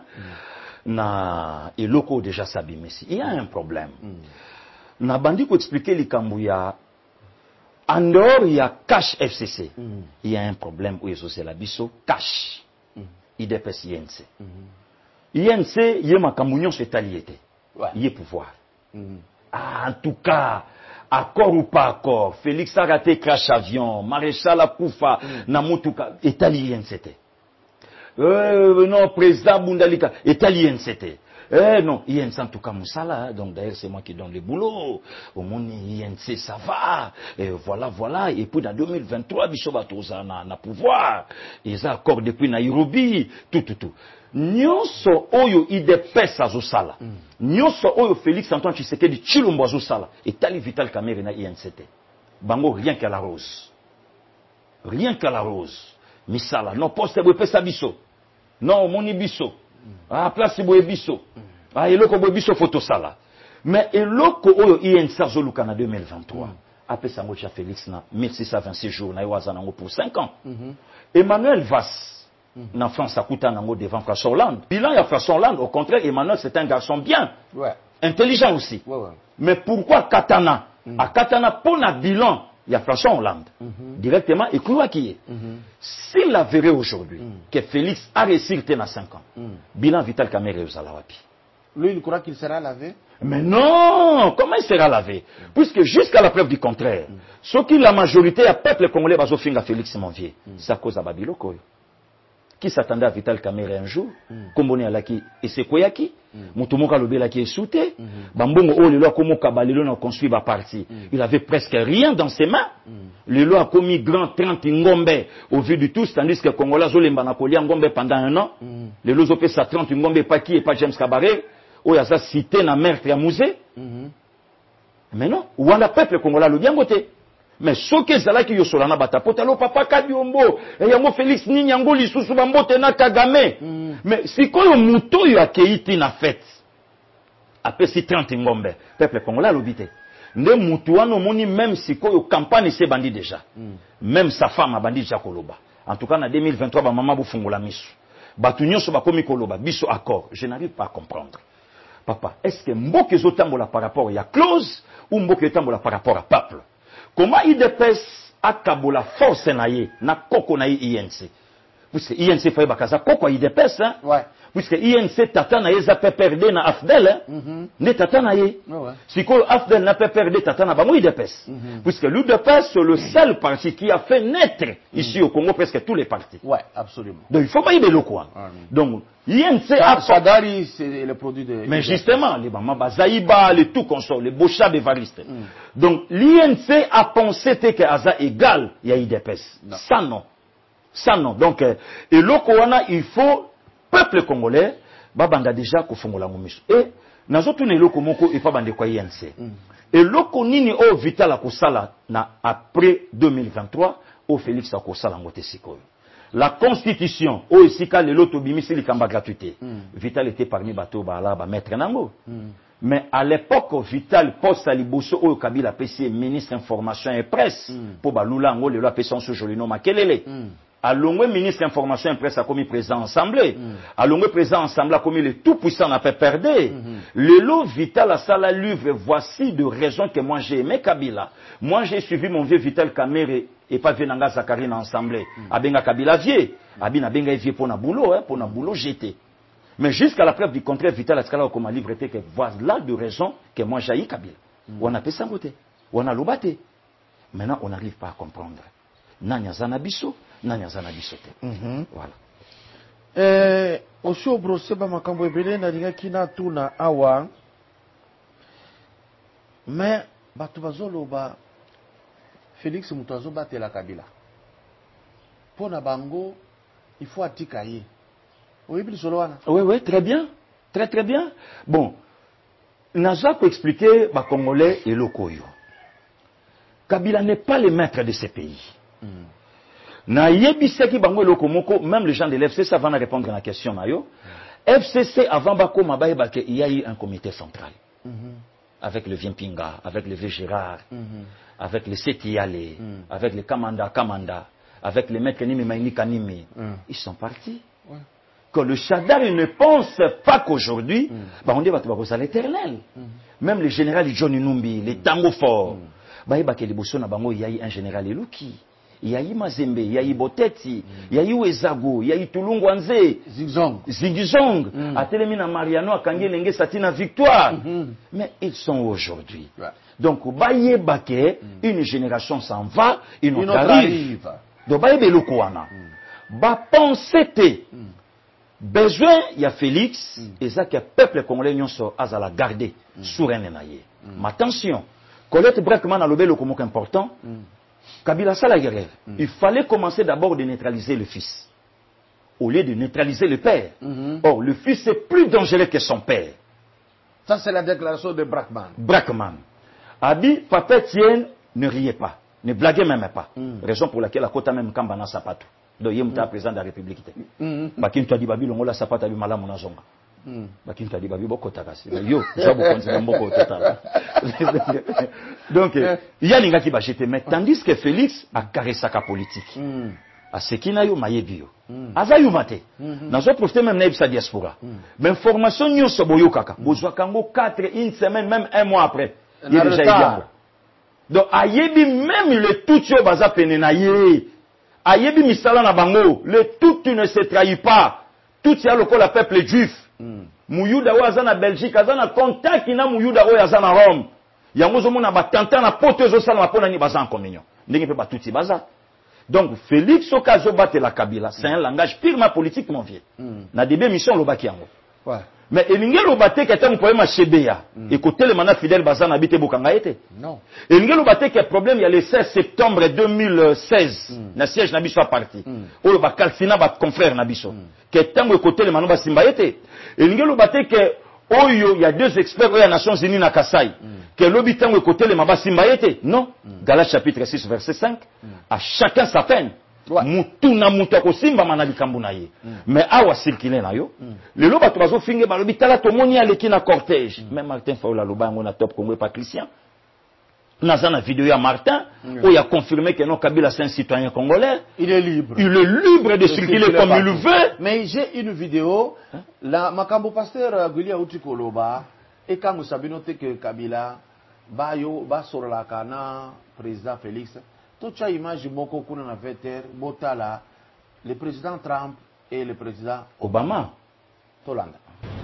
Et loko déjà sabi messi. Il y a un problème. Na bandi ko expliquer les Kambouya. En dehors, il y a cash FCC. Il y a un problème où c'est la biso cash. IDPS INC. INC, il y a ma Kamounion c'est alliété. Il y a pouvoir. En tout cas, accord ou pas accord, Félix a raté crash avion, Maréchal Akoufa, Namoutuka, italien c'était. Non, président Bundalika, italien c'était. Non, INC en tout cas Moussala, donc d'ailleurs c'est moi qui donne le boulot. Au monde INC ça va, et voilà. Et puis dans 2023, Bishoba Toza na pouvoir. Ils ont accord depuis Nairobi, tout. Nyonso oyo IDPS azosala. Nyonso oyo Félix Antoine Tshisekedi Tshilombo azosala. Et Tali Vital Kamerhe na INCT. Bango rien qu'à la rose. Rien qu'à la rose. Misala. Non, poste bwepesa biso. Non, moni biso. Ah, place bwe biso. Ah, eloko bwe biso photo sala. Mais eloko oyo INC azoluka na 2023. Après sango cha Félix na 1626 jours na yoaza nango pour 5 ans. Emmanuel Vass. En France, ça coûte un angle devant François Hollande. Bilan, il y a François Hollande. Au contraire, Emmanuel, c'est un garçon bien. Intelligent aussi. Mais pourquoi Katana? À Katana, pour un bilan, il y a François Hollande. Directement, et quoi qui est. S'il avéré aujourd'hui que Félix a réussi à 5 ans, bilan Vital Kamerhe aux Alawapi. Lui, il croit qu'il sera lavé? Mais non! Comment il sera lavé? Puisque jusqu'à la preuve du contraire, ce qui la majorité, a peuple congolais, bazofinga Félix Monvier, c'est à cause de Babiloko. Qui s'attendait à Vital Kamerhe un jour, Komboni Alaki et Sekoyaki, Moutomoka Lobelaki est souté, Bambongo O, le loi Komo Kabalilo n'a construit ma partie. Il avait presque rien dans ses mains. Le loi a commis grand 30 Ngombe au vu du tous, tandis que Kongola Zolemba n'a collé Ngombe pendant 1 an. Le loi a fait sa 30 Ngombe pas qui et pas James Kabaré, où il y a sa cité na meurtre à Mouzé. Mais non, où on a peuple Kongola le bien voté. Mais ce que c'est là qui est sur la nabata, potalo papa Kadiombo, et yango Félix Ninyango lisusu bambote na Kagame. Mais si quand le mouton y a keiti na fête, après si 30 ngombe, peuple congolais l'obité. Ne moutoano moni même si quand le campagne c'est bandit déjà. Même sa femme a bandit déjà koloba. En tout cas, en 2023, ba maman bufungola misu. Batunyo so bakomi koloba, biso accord. Je n'arrive pas à comprendre. Papa, est-ce que mboke zotambola par rapport à clause ou mboke zotambola par rapport à peuple? Comment IDPS a kabola force naie na koko na INC? Puisque INC fait bakaza koko IDPS, hein? Ouais. Puisque INC tata na yeza PPRD na AFDEL, hein? Ne tata na ye. Si ko AFDEL na PPRD tata na bango IDPS. Puisque l'UDPS c'est le seul parti qui a fait naître ici au Congo presque tous les partis. Ouais, absolument. Donc il faut pas y aller quoi. Donc INC a Sadari c'est le produit de. Mais justement, les Bama Zaïba, les tout consorts, les Bocha Bevariste. Donc l'INC a pensé que Aza égal, il y a IDPS. Ça non. Ça non. Donc, et l'Okoana, il faut, peuple congolais, babanda déjà kofongola ngomiso. Et, nazotu ne loko moko et pas bande kwa INC. Et loko nini o Vital akosala na après 2023, o Félix akosala ngote sikoyo. La constitution, o isika le loto bimisi likamba gratuité. Vital était parmi bateau bala ba maître nango. Mais à l'époque, Vital poste à Liboso au Kabila PC, ministre information et presse, pour balula ngo le loi PC ce joli nom makelele. À l'ongwe ministre information et presse a commis président assemblée. À l'ongwe président assemblée a commis le tout puissant n'a pas perdu. Le lot Vital à Sala livre, voici de raisons que moi j'ai aimé Kabila. Moi j'ai suivi mon vieux Vital Kamerhe et pas Venanga Zakari dans l'assemblée. Abenga Kabila vieux. Abina benga vieux pour na boulot j'étais. Mais jusqu'à la preuve du contraire, Vital Askala comme un livre était que voilà de raisons que moi j'ai eu Kabila. On a fait ça voter. On a lobaté. Maintenant on n'arrive pas à comprendre. Nanya Zanabiso. Voilà. Aussi au procès ba makambo ebele na linga kina tuna awa. Mais batu bazolo ba Félix Mutazo batela Kabila. Pona bango il faut atikaye. Oui, oui, très bien. Très très bien. Bon, Naza peut expliquer ba Congolais et Lokoyo. Kabila n'est pas le maître de ces pays. Na yebiseki bango lokomoko, même les gens de l'FCC avant de répondre à la question nayo. FCC avant bako mabaye bake il y a eu un comité central. avec le Viempinga, avec le vieux Gérard, avec le Setiale, avec le Kamanda, avec les maîtres Nimi Maïni Kanimi, ils sont partis. Ouais. Que le Shaddar ne pense pas qu'aujourd'hui, on dit à l'éternel. Même le général John Numbi, les Tango forts, il y a eu un général Eluki. Il y a eu Mazembe, il y a eu Boteti, il y a eu Ezago, il y a eu Tulungwanze, Zigzong, à Télémina Mariano, à Kangi Lenge Satina Victoire. Mais ils sont aujourd'hui. Donc, une génération s'en va, une autre arrive. Donc, pensez besoin, il y a Félix, et ça que le peuple congolais a la garder, souverain. Mais attention, Colette Brackman a le comme important. Kabila Sala Guerre, il fallait commencer d'abord de neutraliser le fils, au lieu de neutraliser le père. Or, le fils est plus dangereux que son père. Ça, c'est la déclaration de Brackman. Brackman a dit, papa Tienne, ne riez pas, ne blaguez même pas. Raison pour laquelle la Kota même Kambana Sapato. Donc, il y a un président de la République. Bakin tu as dit, Babi, l'ongola Sapata, lui, malam, on a zonga. Bakin tu as dit, Babi, boko takasi. Yo, je vais continuer boko total. Donc, il y a l'ingaki bachete, mais tandis que Félix a caressé sa politique. A ce qui n'a eu maïebio. Azayu mate. Nous avons profité même de sa diaspora. Mais information nous se boyo kaka. Bozo kango 4, une semaine, même un mois après. Il y a déjà eu. Donc, ayebi même le tout yo baza penenaye. Ayebi misala na bango. Le tout ne se trahit pas. Tout y a le peuple juif. Muyuda oyo aza na Belgique, aza na contact na Muyuda oyo aza na Rome. Yango zo mona batanta na poto zo sala pona ni baza en communion. Ndenge pe batuti baza. Donc Félix Okazo bate la Kabila, c'est un langage purement politique mon vieux. Na début mission lo baki yango. Ouais. Mais elinge lo bate que tant problème à Chebeya. Et côté le mana fidèle baza na bité bokanga été. Non. Elinge lo bate que problème il y a le 16 septembre 2016. Na siège na biso parti. Oyo ba kalsina ba confrère na biso. Que tant côté le mana ba simba été. Elinge lo bate que Oyo, il y a 2 experts aux Nations Unies na Kasai. Que l'habitant est côté les mabas simbaïté. Non. Galates chapitre 6 verset 5. À chacun sa peine. Moutou na moutou ko simba manali kambunaye. Mais awa circuler na yo. Le loba tobazo finge ba l'hôpital to moni aleki na cortège. Même Martin Faoula loba ngona top Congo pas Christian. Dans une vidéo à Martin, où il a confirmé que non, Kabila c'est un citoyen congolais. Il est libre. Il est libre de circuler comme il le veut. Mais j'ai une vidéo, la Makambo pasteur Gulia Utikoloba, et quand vous savez noter que Kabila, ba sur la cana, président Félix, toute cette image moko kuna na veter, botala, le président Trump et le président Obama. Tolanda.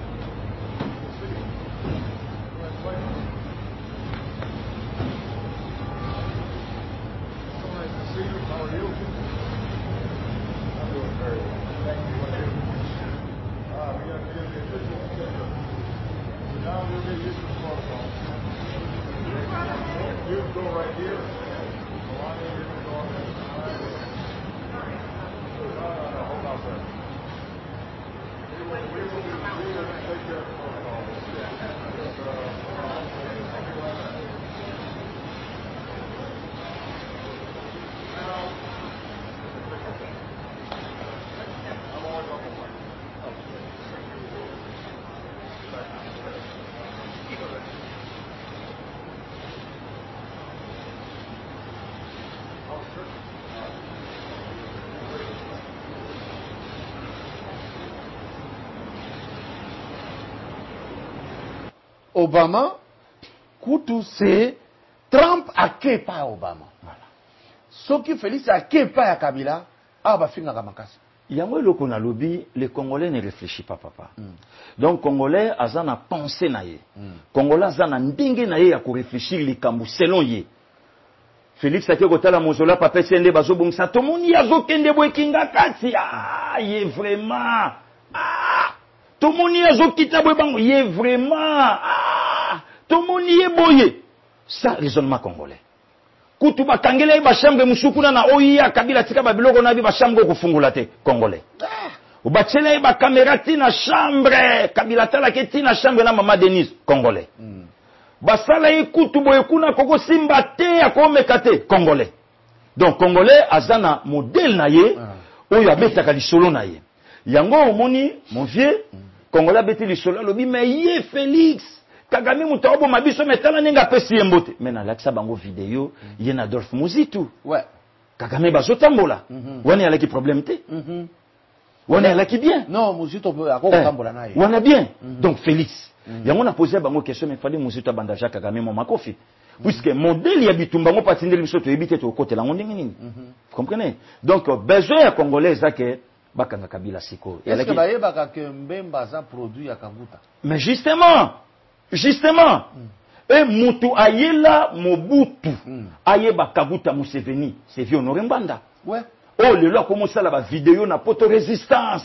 Obama, Koutou c'est Trump a kepa Obama. Voilà. Ce qui Félix a kepa à Kabila, ah bah finga kamakasi. Yango loko na lobby, les Congolais ne réfléchissent pas papa. Donc Congolais azana pensé na ye. Congolais azana ndenge na ye ya ko réfléchir likambo selon ye. Félix a kotala mozola papa sende bazo bongsa tomoni azokende boekinga kati. Ah, ye vraiment. Ah, tomoni azokita boebango ye vraiment. Ah, tomoni ye boye. Ça raisonnement congolais. Kutu bakangela ba chambre musukuna na oya Kabila tika ba biloko na bi ba chambre ko fungula te congolais. Ubachela ba caméra tina chambre Kabila tala ke tina chambre na mama Denise congolais. Basala ekutu boye kuna koko simba te akomeka te congolais. Donc congolais azana modèle na ye oyo abetaka lisolo na ye. Yango omoni mon vieux congolais beti lisolo lobi mais ye Félix Kagame Moutaro Mabiso metala nenga pesi yembote. Mais na laksa bango vidéo, yen Adolphe Muzitu. Ouais. Kagame bazotambola. Wana yalaki problème te. Wana yalaki bien. Non, Muzitu peut encore tambola na ye. Wana bien. Donc Félix. Yango na posé bango question mais fallait Muzitu abanda Jacques Kagame mo makofi. Puisque modèle ya bitumba ngo patindeli biso to ebite to côté la ngondingi nini. Vous comprenez? Donc besoin ya congolais que bakanga Kabila siko. Est-ce que bayeba que Mbemba za produit ya Kabuta? Mais justement, et Mutu ayela Mobutu ayeba Kabuta Museveni, c'est vieux honoré Mbanda. Ouais. Oh le là comment ça la vidéo na poto résistance,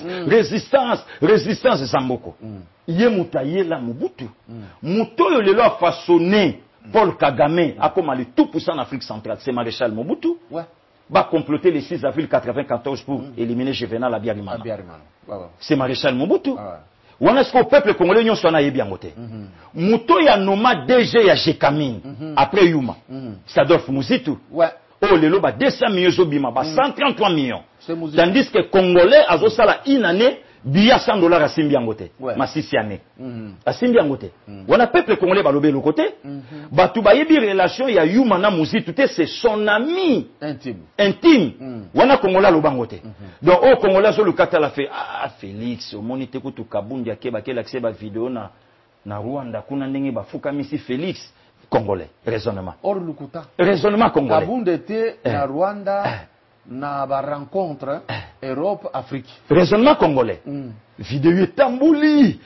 résistance Zamboko. Yé Mutu ayela Mobutu. Mutu yo le là façonné Paul Kagame a comme le tout puissant en Afrique centrale, c'est Maréchal Mobutu. Ouais. Va comploter le 6 avril 1994 pour éliminer Juvenal Abiyarimana. C'est Maréchal Mobutu. On est-ce que le peuple congolais n'y soit naïe bien côté. Muto ya noma DG ya Jekamine après Yuma. C'est Adolphe Muzitu. Ouais. Oh le loba 200 millions zobima, 133 millions. Tandis que Congolais a la une année billet $100 à Simbiangote. Ma 6 années. À Simbiangote. On a peuple congolais balobé le côté. Batubayebi relation ya Yuma na Muzitu c'est son ami intime. On a Congolais lobangote. Donc au Congolais sur le kata la fait Félix au monite ko to kabundi akeba kela kseba vidéo na Rwanda kuna ndenge bafuka misi Félix congolais raisonnement. Or lukuta. Raisonnement congolais. Kabundi était na Rwanda na ba rencontre Europe Afrique. Raisonnement congolais. Vidéo tambouli.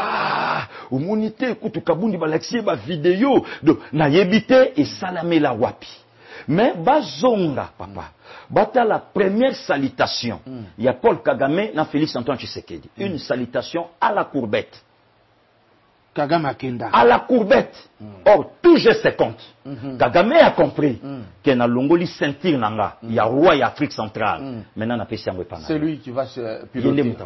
Au monite ko to kabundi balaxie ba vidéo donc na yebité et salamé la wapi. Mais bazonga papa. Bata la première salutation. Il y a Paul Kagame na Félix Antoine Tshisekedi. Une salutation à la courbette. Kagame Akenda. À la courbette. Or, tout geste se compte. Kagame a compris qu'il y a Longoli ceinture nanga. Il y a roi et Afrique centrale. Maintenant, on a fait c'est lui qui va se piloter.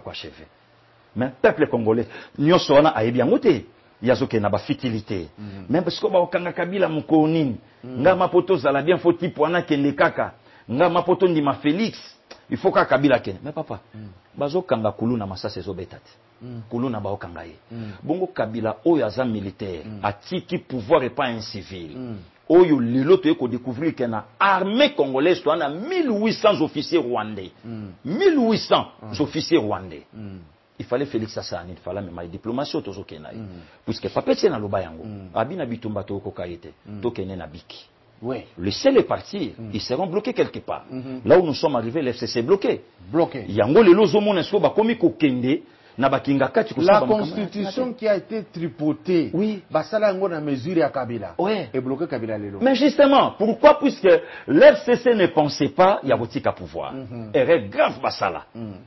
Mais peuple congolais, nous sommes à Ebiangote. Il y a une futilité. Même parce que Kanga Kabila Moukonin, nga mapoto zala bien faut type wana kende kaka, nga mapoto ndima Félix, il faut ka Kabila kende. Mais papa, bazo kanga kuluna masase zo betati. Kuluna ba okanga ye. Bongo Kabila oyo aza militaire, atiki pouvoir et pas un civil. Oyo lelo to ko découvrir que na armée congolaise to na 1800 officiers rwandais. 1800 officiers rwandais. Il fallait Félix Sassani, il fallait même la diplomatie autour Kenai. Puisque papa tient dans le bayango, abina bitumba to kokaite, to kene na biki. Oui. Laissez-les partir, ils seront bloqués quelque part. Là où nous sommes arrivés, l'FCC est bloqué. Bloqué. Yango le lozo monesko ba komi ko kende na bakinga kati ko la constitution qui a été tripotée. Oui. Basala yango na mesure ya Kabila. Ouais. Et bloqué Kabila lelo. Mais justement, pourquoi puisque l'FCC ne pensait pas il y a botika pouvoir. Erreur grave basala.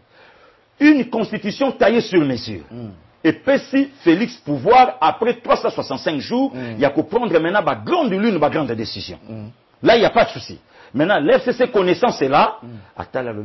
Une constitution taillée sur mesure. Et si Félix pouvoir, après 365 jours, il y a qu'à prendre maintenant ma grande lune, ma grande décision. Là, il n'y a pas de souci. Maintenant, l'FCC connaissance est là. Attends, là, le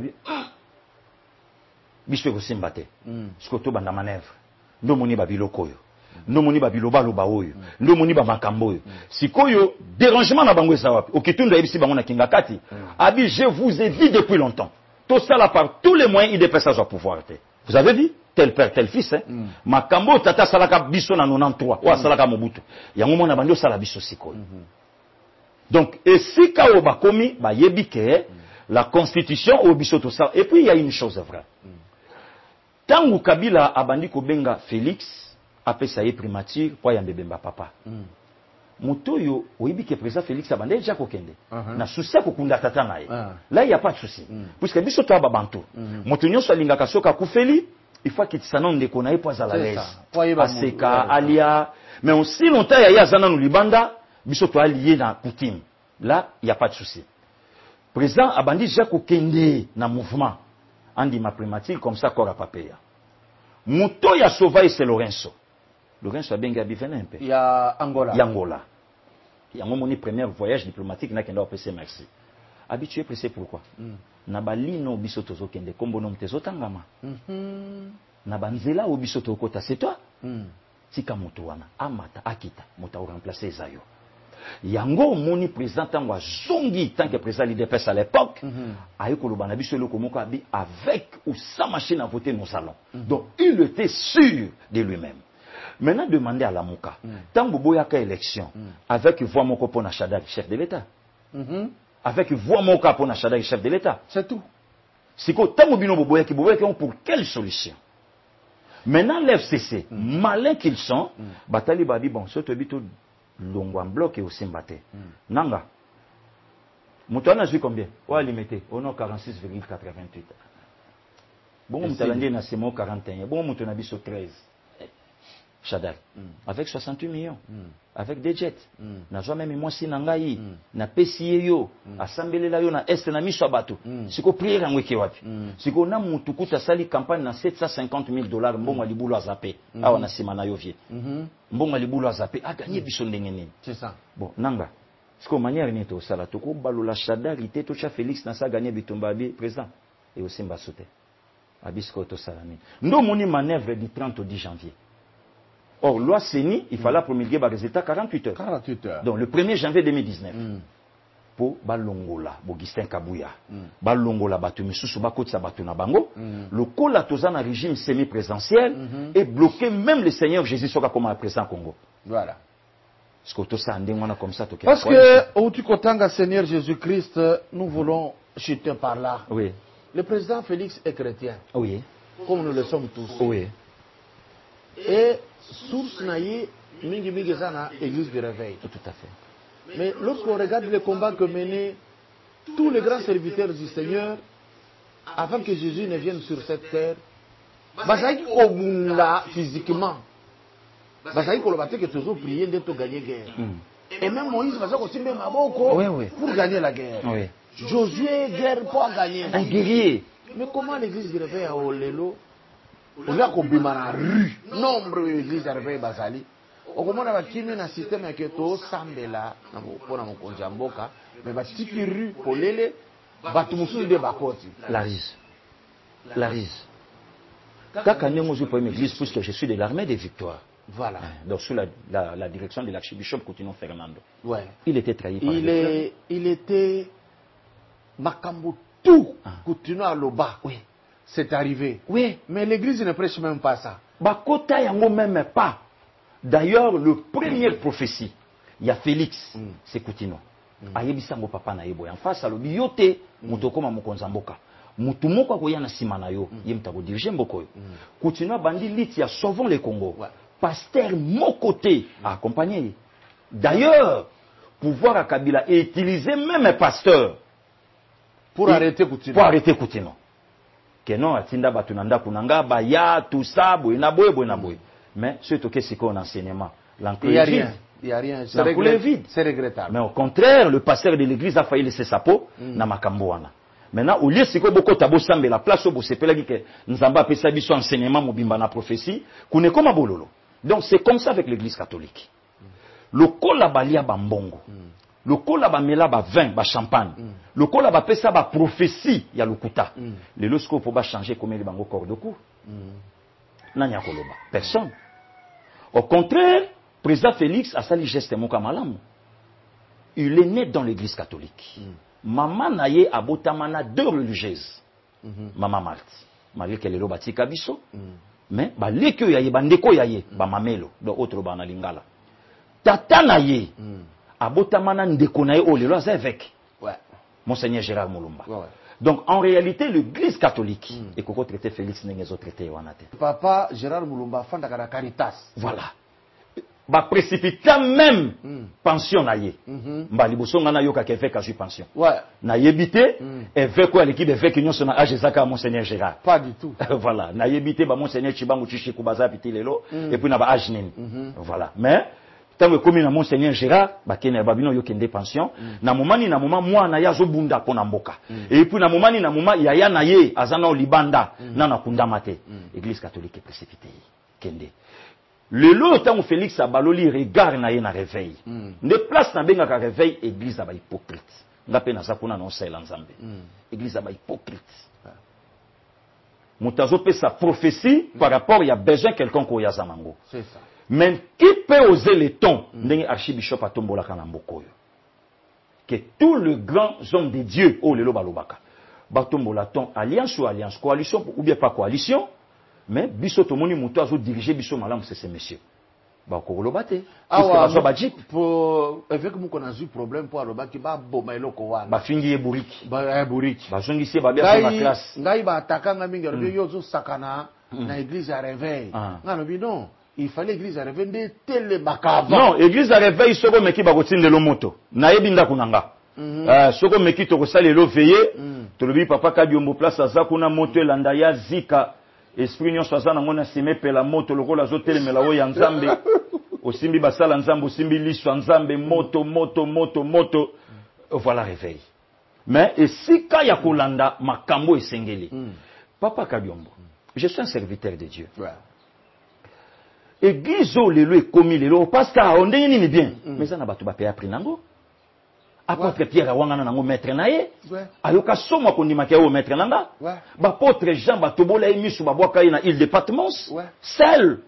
biso ko simbate. Skoto banda manœuvre. Ndo moni ba biloko yo. Ndo moni ba biloba loba oyo. Ndo moni ba makambo yo. Sikoyo dérangement na bango eza wapi. Okitunda yebisi bango na kingakati. Abi je vous ai dit depuis longtemps. Tout ça là par tous les moyens il dépasse sa pouvoir. Vous avez vu tel père tel fils makambo tata salaka biso na 93 ou salaka Mobutu. Yango mona bando sala biso sikoyo. Donc et si ka obakomi ba yebike la constitution au biso tout ça et puis il y a une chose vraie. Tangu Kabila abandi kobenga Félix apesa ye primature po ya mbebemba papa. Motoyo oyibi ke président Félix abandi déjà kokende. Na souci kokunda tata na ye. Là il y a pas de souci. Puisque biso to babantu. Motonyo so linga kasoka kufeli, il faut qu'il s'annonce de konaye po za la l'aise. Aseka alia, mais aussi longtemps ya zana no libanda, biso to allié na coutume. Là il y a pas de souci. Président abandi déjà kokende na mouvement. Andi ma primature comme ça kora papeya. Muto ya sauvaille c'est Lorenzo. Lorenzo a benga bivena un peu. Il y a Angola. Il y a Angola. Il y a mon premier voyage diplomatique na kenda opese merci. Habitué pressé pourquoi? Na balino bisoto zo kende kombo no mtezo tangama. Na banzela obisoto kota c'est toi. Tika muto wana amata akita muta remplacer zayo. Yango moni président tango zongi tant que président l'IDPS à l'époque ayeko lobana biso loko moko abi avec ou sans machine à voter nos salons. Donc il était sûr de lui-même. Maintenant, demandez à la Mouka. Tant que vous avez une élection, avec voix mon pour Nachadar, chef de l'État. Avec voix mon pour Nachadar, chef de l'État. C'est tout. C'est que tant que vous avez pour quelle solution? Maintenant, l'FCC, malin qu'ils sont, Batali Babi, bon, ce que tu l'ongo en bloc et aussi mbaté. Nanga. Moutouana, j'ai combien? Ouais, limité. On a 46,88. Bon, Moutalandi, n'a c'est 41. Bon, Moutouana, biso 13. Chadal. Avec 68 millions. Avec des jets. N'a jamais mis moi si nangaï. N'a pessié yo. Assemblée là yo na est na miso bateau. C'est qu'on prière en wiki wapi. C'est qu'on a moutoukou ta sali campagne na 750 000 $. Mbongo liboulou a zappé. Ah, on a simana yo vie. Mbongo liboulou a zappé. A gagné biso ndengene. C'est ça. Bon, nanga. C'est qu'on manière n'est au salatoko. Balola Chadal, ité tocha Félix n'a sa gagné bitombabi président. Et aussi mbasote. Abisko to salami. Nous moni manœuvre du 30 au 10 janvier. Or, loi CENI, il fallait promulguer le résultat 48 heures. 48 heures. Donc, le 1er janvier 2019. Pour Balongola, Augustin Kabouya. Balongola, Batumisusu, Bakotsa, Batuna Bango. Le Kola Tozana régime semi-présidentiel et bloqué même le Seigneur Jésus Soka comme président Congo. Voilà. Parce que, au Tukotanga, Seigneur Jésus-Christ, nous voulons chuter par là. Oui. Le président Félix est chrétien. Oui. Comme nous le sommes tous. Oui. Et source naïe, mingi mingi zana, église de réveil. Tout à fait. Mais lorsqu'on regarde les combats que menaient tous les grands serviteurs du Seigneur, avant que Jésus ne vienne sur cette terre, Bazaï Obunda physiquement, Bazaï Kolobate que toujours prié d'être gagner guerre. Et même Moïse va aussi même à Boko pour gagner la guerre. Oui. Josué guerre pour gagner. Un guerrier. Mais comment l'église de réveil à Olelo? On a combien de rue, nombre d'églises de réveil Bazali. On commence à bâtir un système qui est au Sambela, pour mon conjamboka, mais bâtir rue pour l'élé, bâtir de bakoti. La rise. La rise. Quand je suis pour une église, puisque je suis de l'armée des victoires. Voilà. Donc sous la direction de l'archibishop Coutinho Fernando. Ouais. Il était trahi par il était Makambo tout Coutinho à l'Oba. Oui. C'est arrivé. Oui. Mais l'église ne prêche même pas ça. Bakota yango même pas. D'ailleurs, le premier prophétie, il y a Félix, c'est Coutinho. Ayebisango papa na yebo. En face à l'obiote, mutokoma mukonzamboka. Mutumoko ko yana simana yo, yemtako diriger mboko yo. Coutinho bandi lit ya sauvons le Congo. Pasteur Mokoté a accompagné. D'ailleurs, pouvoir à Kabila et utiliser même un pasteur pour arrêter Coutinho. Pour arrêter Coutinho. Que non, atinda batunanda kunanga baya tout ça boina boy. Mais surtout que c'est qu'on enseignement. Il n'y a rien. Il n'y a rien. C'est regrettable. Mais au contraire, le pasteur de l'église a failli laisser sa peau na makamboana. Maintenant, au lieu de beaucoup tabo sambe la place où c'est pelagi que nous avons appelé ça biso enseignement mobimba na prophétie, kune comme bololo. Donc c'est comme ça avec l'église catholique. Le kola balia bambongo. Le kola ba mela ba vin, ba champagne. Le kola ba pesa ba prophétie ya lokuta. Le lorsqu'on faut pas changer comme les bango corps de cou. Nanya koloba. Personne. Au contraire, président Félix a sali geste moka malamu. Il est né dans l'église catholique. Maman naye abotamana deux religieuses. Maman Marthe. Malgré qu'elle est lobati kabiso. Mais ba lekyo yaye bandeko yaye ba mamelo do autre ba na lingala. Tata naye abotamana ndeko naye o lelo za évêque. Ouais. Monseigneur Gérard Moulumba. Ouais. Donc en réalité l'église catholique et qu'on traité Félix n'engezo traité wanate. Papa Gérard Moulumba fanda kana Caritas. Voilà. Ba précipita même pension naye. Mbali bosonga na yoka évêque a eu pension. Ouais. Na yebité évêque ou l'équipe évêque nyonso na Ajezaka Monseigneur Gérard. Pas du tout. Voilà, na yebité ba Monseigneur Chibangu Chichi Kubaza pitilelo et puis na ba Ajneni. Voilà. Mais tant que comme na Monseigneur Gérard ba kene ba bino yokende pension na moment moi na yazo bunda pona mboka. Et puis na moment yaya na ye azana libanda na kundama te. Église catholique est précipitée. Kende. Le lot tant Félix a baloli regard na ye na réveil. Ne place na benga ka réveil église aba hypocrite. Ngape na sapona non sela nzambe. Église aba hypocrite. Mutazo pe sa prophétie par rapport il y a besoin quelqu'un ko ya zamango. C'est ça. Mais qui peut oser les tons ndenge archibishop atombola kana mboko yo. Que tous les grands hommes de Dieu oh lelo balobaka. Batombola ton alliance ou alliance, coalition ou bien pas coalition. Mais biso tomoni muto azo diriger biso malamu c'est ces messieurs. Ba kokoloba te. Awa Parce que ba jeep. Pour avec mon qu'on a eu problème pour aloba ki ba boma eloko wana. Ba fingi e buriki. Ba buriki. Ba zongi se ba bia na classe. Ngai ba attaquant mingi alobi yo zo sakana na église à réveil. Ngalobi non. Il fallait l'église à réveil de telle makava. Non, église à réveil soko meki ba kotinde lo moto. Na yebinda kunanga. Soko meki to kosala lo veiller. To lobi papa Kadiombo place aza kuna moto elanda ya zika. Esprit nyonso aza nango na sime pela moto lokola zo telemela o ya Nzambe. Osimbi basala Nzambe, osimbi liso Nzambe, moto. Voilà réveil. Mais esika ya kolanda makambo esengeli. Papa Kadiombo, je suis un serviteur de Dieu. Église o lelo ekomi lelo pasteur on ndenge nini bien mais ça na bato ba paye appris nango apôtre Pierre awangana nango maître na ye ayoka somo kondima ke o maître nanga ba apôtre Jean batobola emisu babwaka ye na île de Patmos seul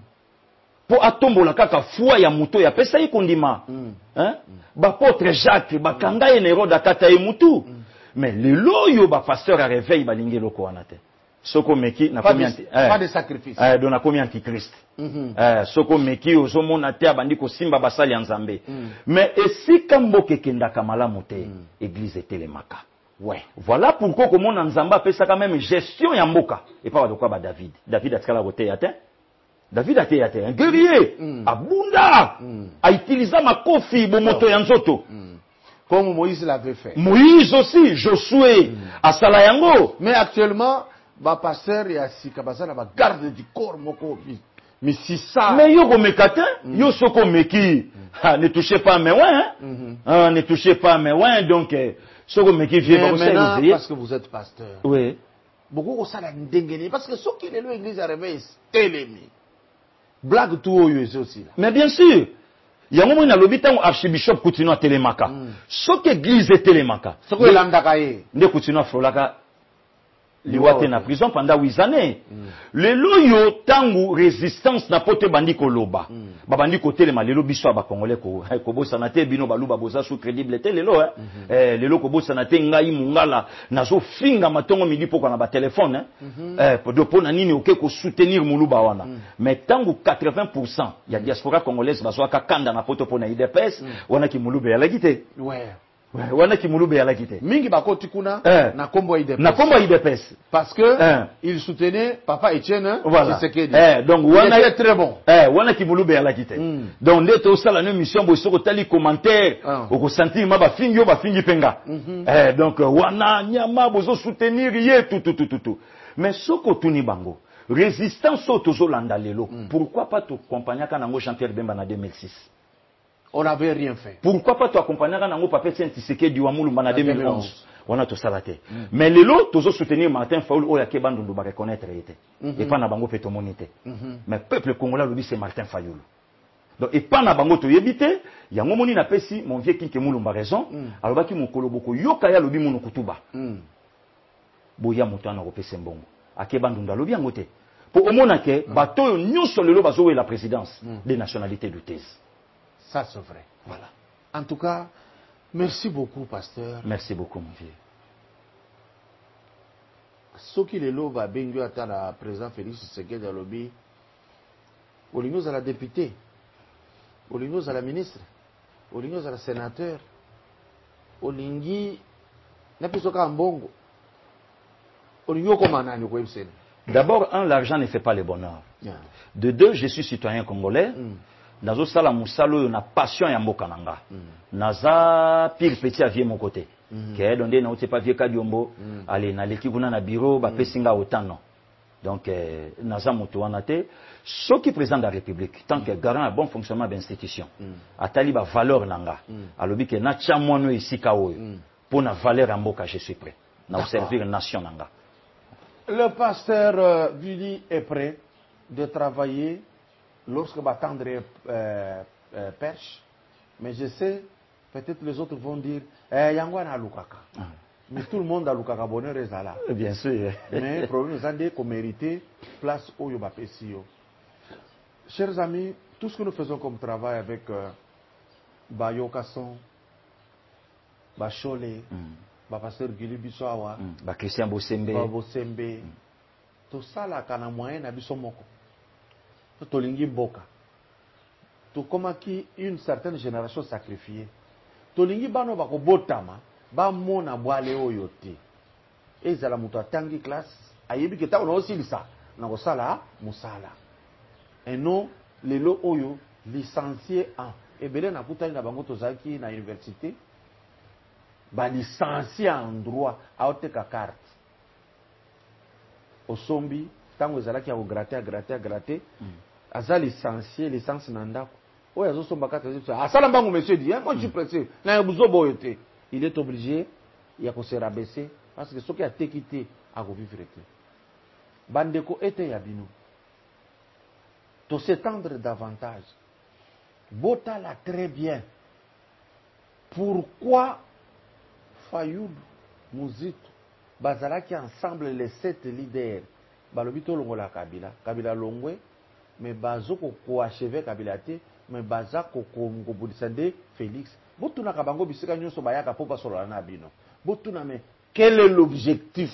pour atombola kaka foi ya muto ya pesa ye kondima hein ba apôtre Jacques bakanga ye na Hérode akata ye mutu mais lelo yo ba pasteur a réveil balingi loko wana te soko meki na combien pas de sacrifice donc na combien antichrist soko meki ozomona te abandi ko simba basali ya Nzambe mais esika mboke kendaka malamu te église etelemaka voilà pourquoi komona Nzambe apesa quand même gestion ya mboka et pas de quoi ba David atikala kote ya te David a été un guerrier abunda a utilisé makofi bomoto ya nzoto comme Moïse l'avait fait. Moïse aussi Josué asala yango mais actuellement ba pasteur ya sikabasa na ba garde du corps moko mais si ça mais yo komekate yo soko meki ne touchez pas mes ouins ne touchez pas mes ouins donc soko meki vie ba maintenant parce que vous êtes pasteur oui beaucoup ko sala ndengeni parce que soki lelo église a réveil telemi blague tout oyo aussi là mais bien sûr yango mona lobi tango archbishop continue telemaka soki église telemaka soko elandaka ye nde continue frolaka liwate na prison pendant 8 années. Lelo yo tangu résistance na pote bandi koloba. Ba bandi kotelema lelo biso ba congolais ko bosa na te bino baluba boza sous crédible te lelo lelo ko bosa na te ngai mungala nazo finga matongo midi poko na ba téléphone pour na nini oke ko soutenir muluba wana. Mais tangu 80% ya diaspora congolaise bazo ka kanda na pote pona IDPS wana ki mulube ya lagite. Wana kimulube ya lakite mingi bakoti kuna na kombo IDPS parce que il soutenait papa Etienne Tshisekedi donc wana est très bon wana kimulube ya lakite donc ndeto osala na mission bo soko tali commentaire oko sentir ma ba fingi penga donc wana nyama bozo soutenir ye tout mais soko tuni bango résistance tozo landa lelo pourquoi pas to compagnie kanango Jean-Pierre Bemba na 2006 on n'avait rien fait. Pourquoi pas tu accompagner Nango Papa Tshisekedi wa Mulumba na 2011 on a tout ça raté. Mais les lots tous soutenir Martin Fayulu o ya ke bandu ba reconnaître été. Et pas na bango peto monité. Mais peuple congolais lobi c'est Martin Fayulu. Donc et pas na bango to yebité yango moni na pesi mon vieux Kinke Mulumba raison alobaki mokolo boko yoka ya lobi mono kutuba. Boya moto na kopesa mbongo. Ake bandu ndalobi yango te. Pour omona ke bato nyonso lelo bazo la présidence des nationalités de thèse. Ça, c'est vrai. Voilà. En tout cas, merci beaucoup, pasteur. Merci beaucoup, mon vieux. Ce qui est là, va bien attendre la président Félix Tshisekedi à lobby. Olignos à la députée. Olignos à la ministre. Olignos à la sénateur. Olingi. N'a plus aucun bongo. Olignos comme un anneau. D'abord, l'argent ne fait pas le bonheur. De deux, je suis citoyen congolais. Nazo sala musalo na passion ya mboka nanga naza pire petit avier mon côté ke donde na ote pas vieux Kadiombo allez na leki kuna na bureau ba pesinga autant donc naza moto wana te soki président de la république tant que garant un bon fonctionnement d'institution atali ba valeur nanga alobi ke na chamono isika oyo pour na valeur ya mboka je suis prêt na servir nation nanga. Le pasteur Vili est prêt de travailler lorsque va tendre perche, mais je sais, peut-être les autres vont dire, Yangwa na Lukaka. Mais tout le monde a Lukaka bonheur et là. Bien sûr. Mais le problème, c'est qu'on mérite place au Yobapesio. Chers amis, tout ce que nous faisons comme travail avec Bayo Kasson, Bachole, Pasteur Gili Bissawa, Christian Bosembe, tout ça là, quand on a moyen, on a tolingi mboka to komaki une certaine génération sacrifiée. Tolingi bano bako botama ba mona bwale oyo te. Ezala muto atangi classe ayebi ke tawo na osilisa na kosala musala. Et non lelo oyo licencié en ebele na kutali na bango tozaki na université ba licencié en droit aoteka carte. Osombi tango ezalaki ya gratter aza licencié licence na ndako oyo azosomba carte asala mbango monsieur dit moi je suis pressé na buzobo oyo te il est obligé ya ko se rabaisser parce que soki ateki te akovivre te bandeko ete ya bino to s'étendre davantage botala très bien pourquoi Fayoud Muzito bazalaki ensemble les 7 leaders balobi to longola Kabila longwe mais bazo ko achever Kabila te mais baza ko ngobulisa de Félix botuna ka bango bisika nyonso bayaka po basolola na bino botuna mais quel est l'objectif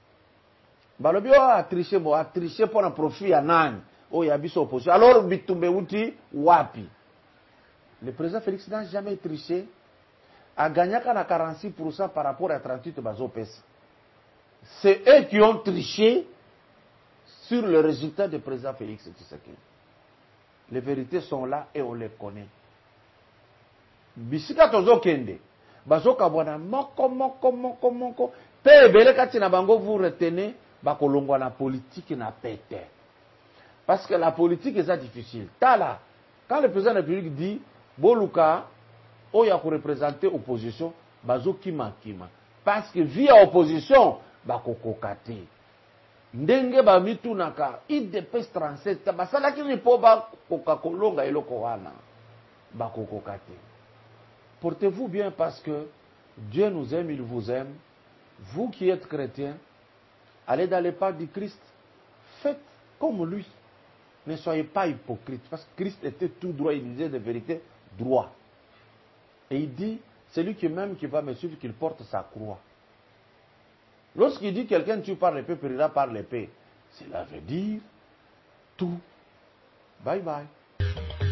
balobi a tricher pour un profit ya nani o ya biso opposition alors bitumbe uti wapi le président Félix n'a jamais triché a gagné qu'à 46% par rapport à 38 bazo pesa. C'est eux qui ont triché sur le résultat du président Félix Tshisekedi. Les vérités sont là et on les connaît. Bisika tozo kende, bazo kabwana moko, pe ebele kati na bango vous retenez, bakolongwa na politique na pete. Parce que la politique est difficile. Tala, quand le président de la République dit, Boluka, oya ko représenter opposition, bazo kima. Parce que via opposition, bakokokate. Ndenge ba mitunaka IDPS 37 basala kini po ba kokakolonga eloko wana bakokokate. Portez-vous bien parce que Dieu nous aime, il vous aime. Vous qui êtes chrétiens, allez dans les pas du Christ. Faites comme lui. Ne soyez pas hypocrite parce que Christ était tout droit, il disait de vérité droit. Et il dit, celui qui m'aime, qui va me suivre, qu'il porte sa croix. Lorsqu'il dit quelqu'un tue par l'épée, périra par l'épée, cela veut dire tout. Bye bye.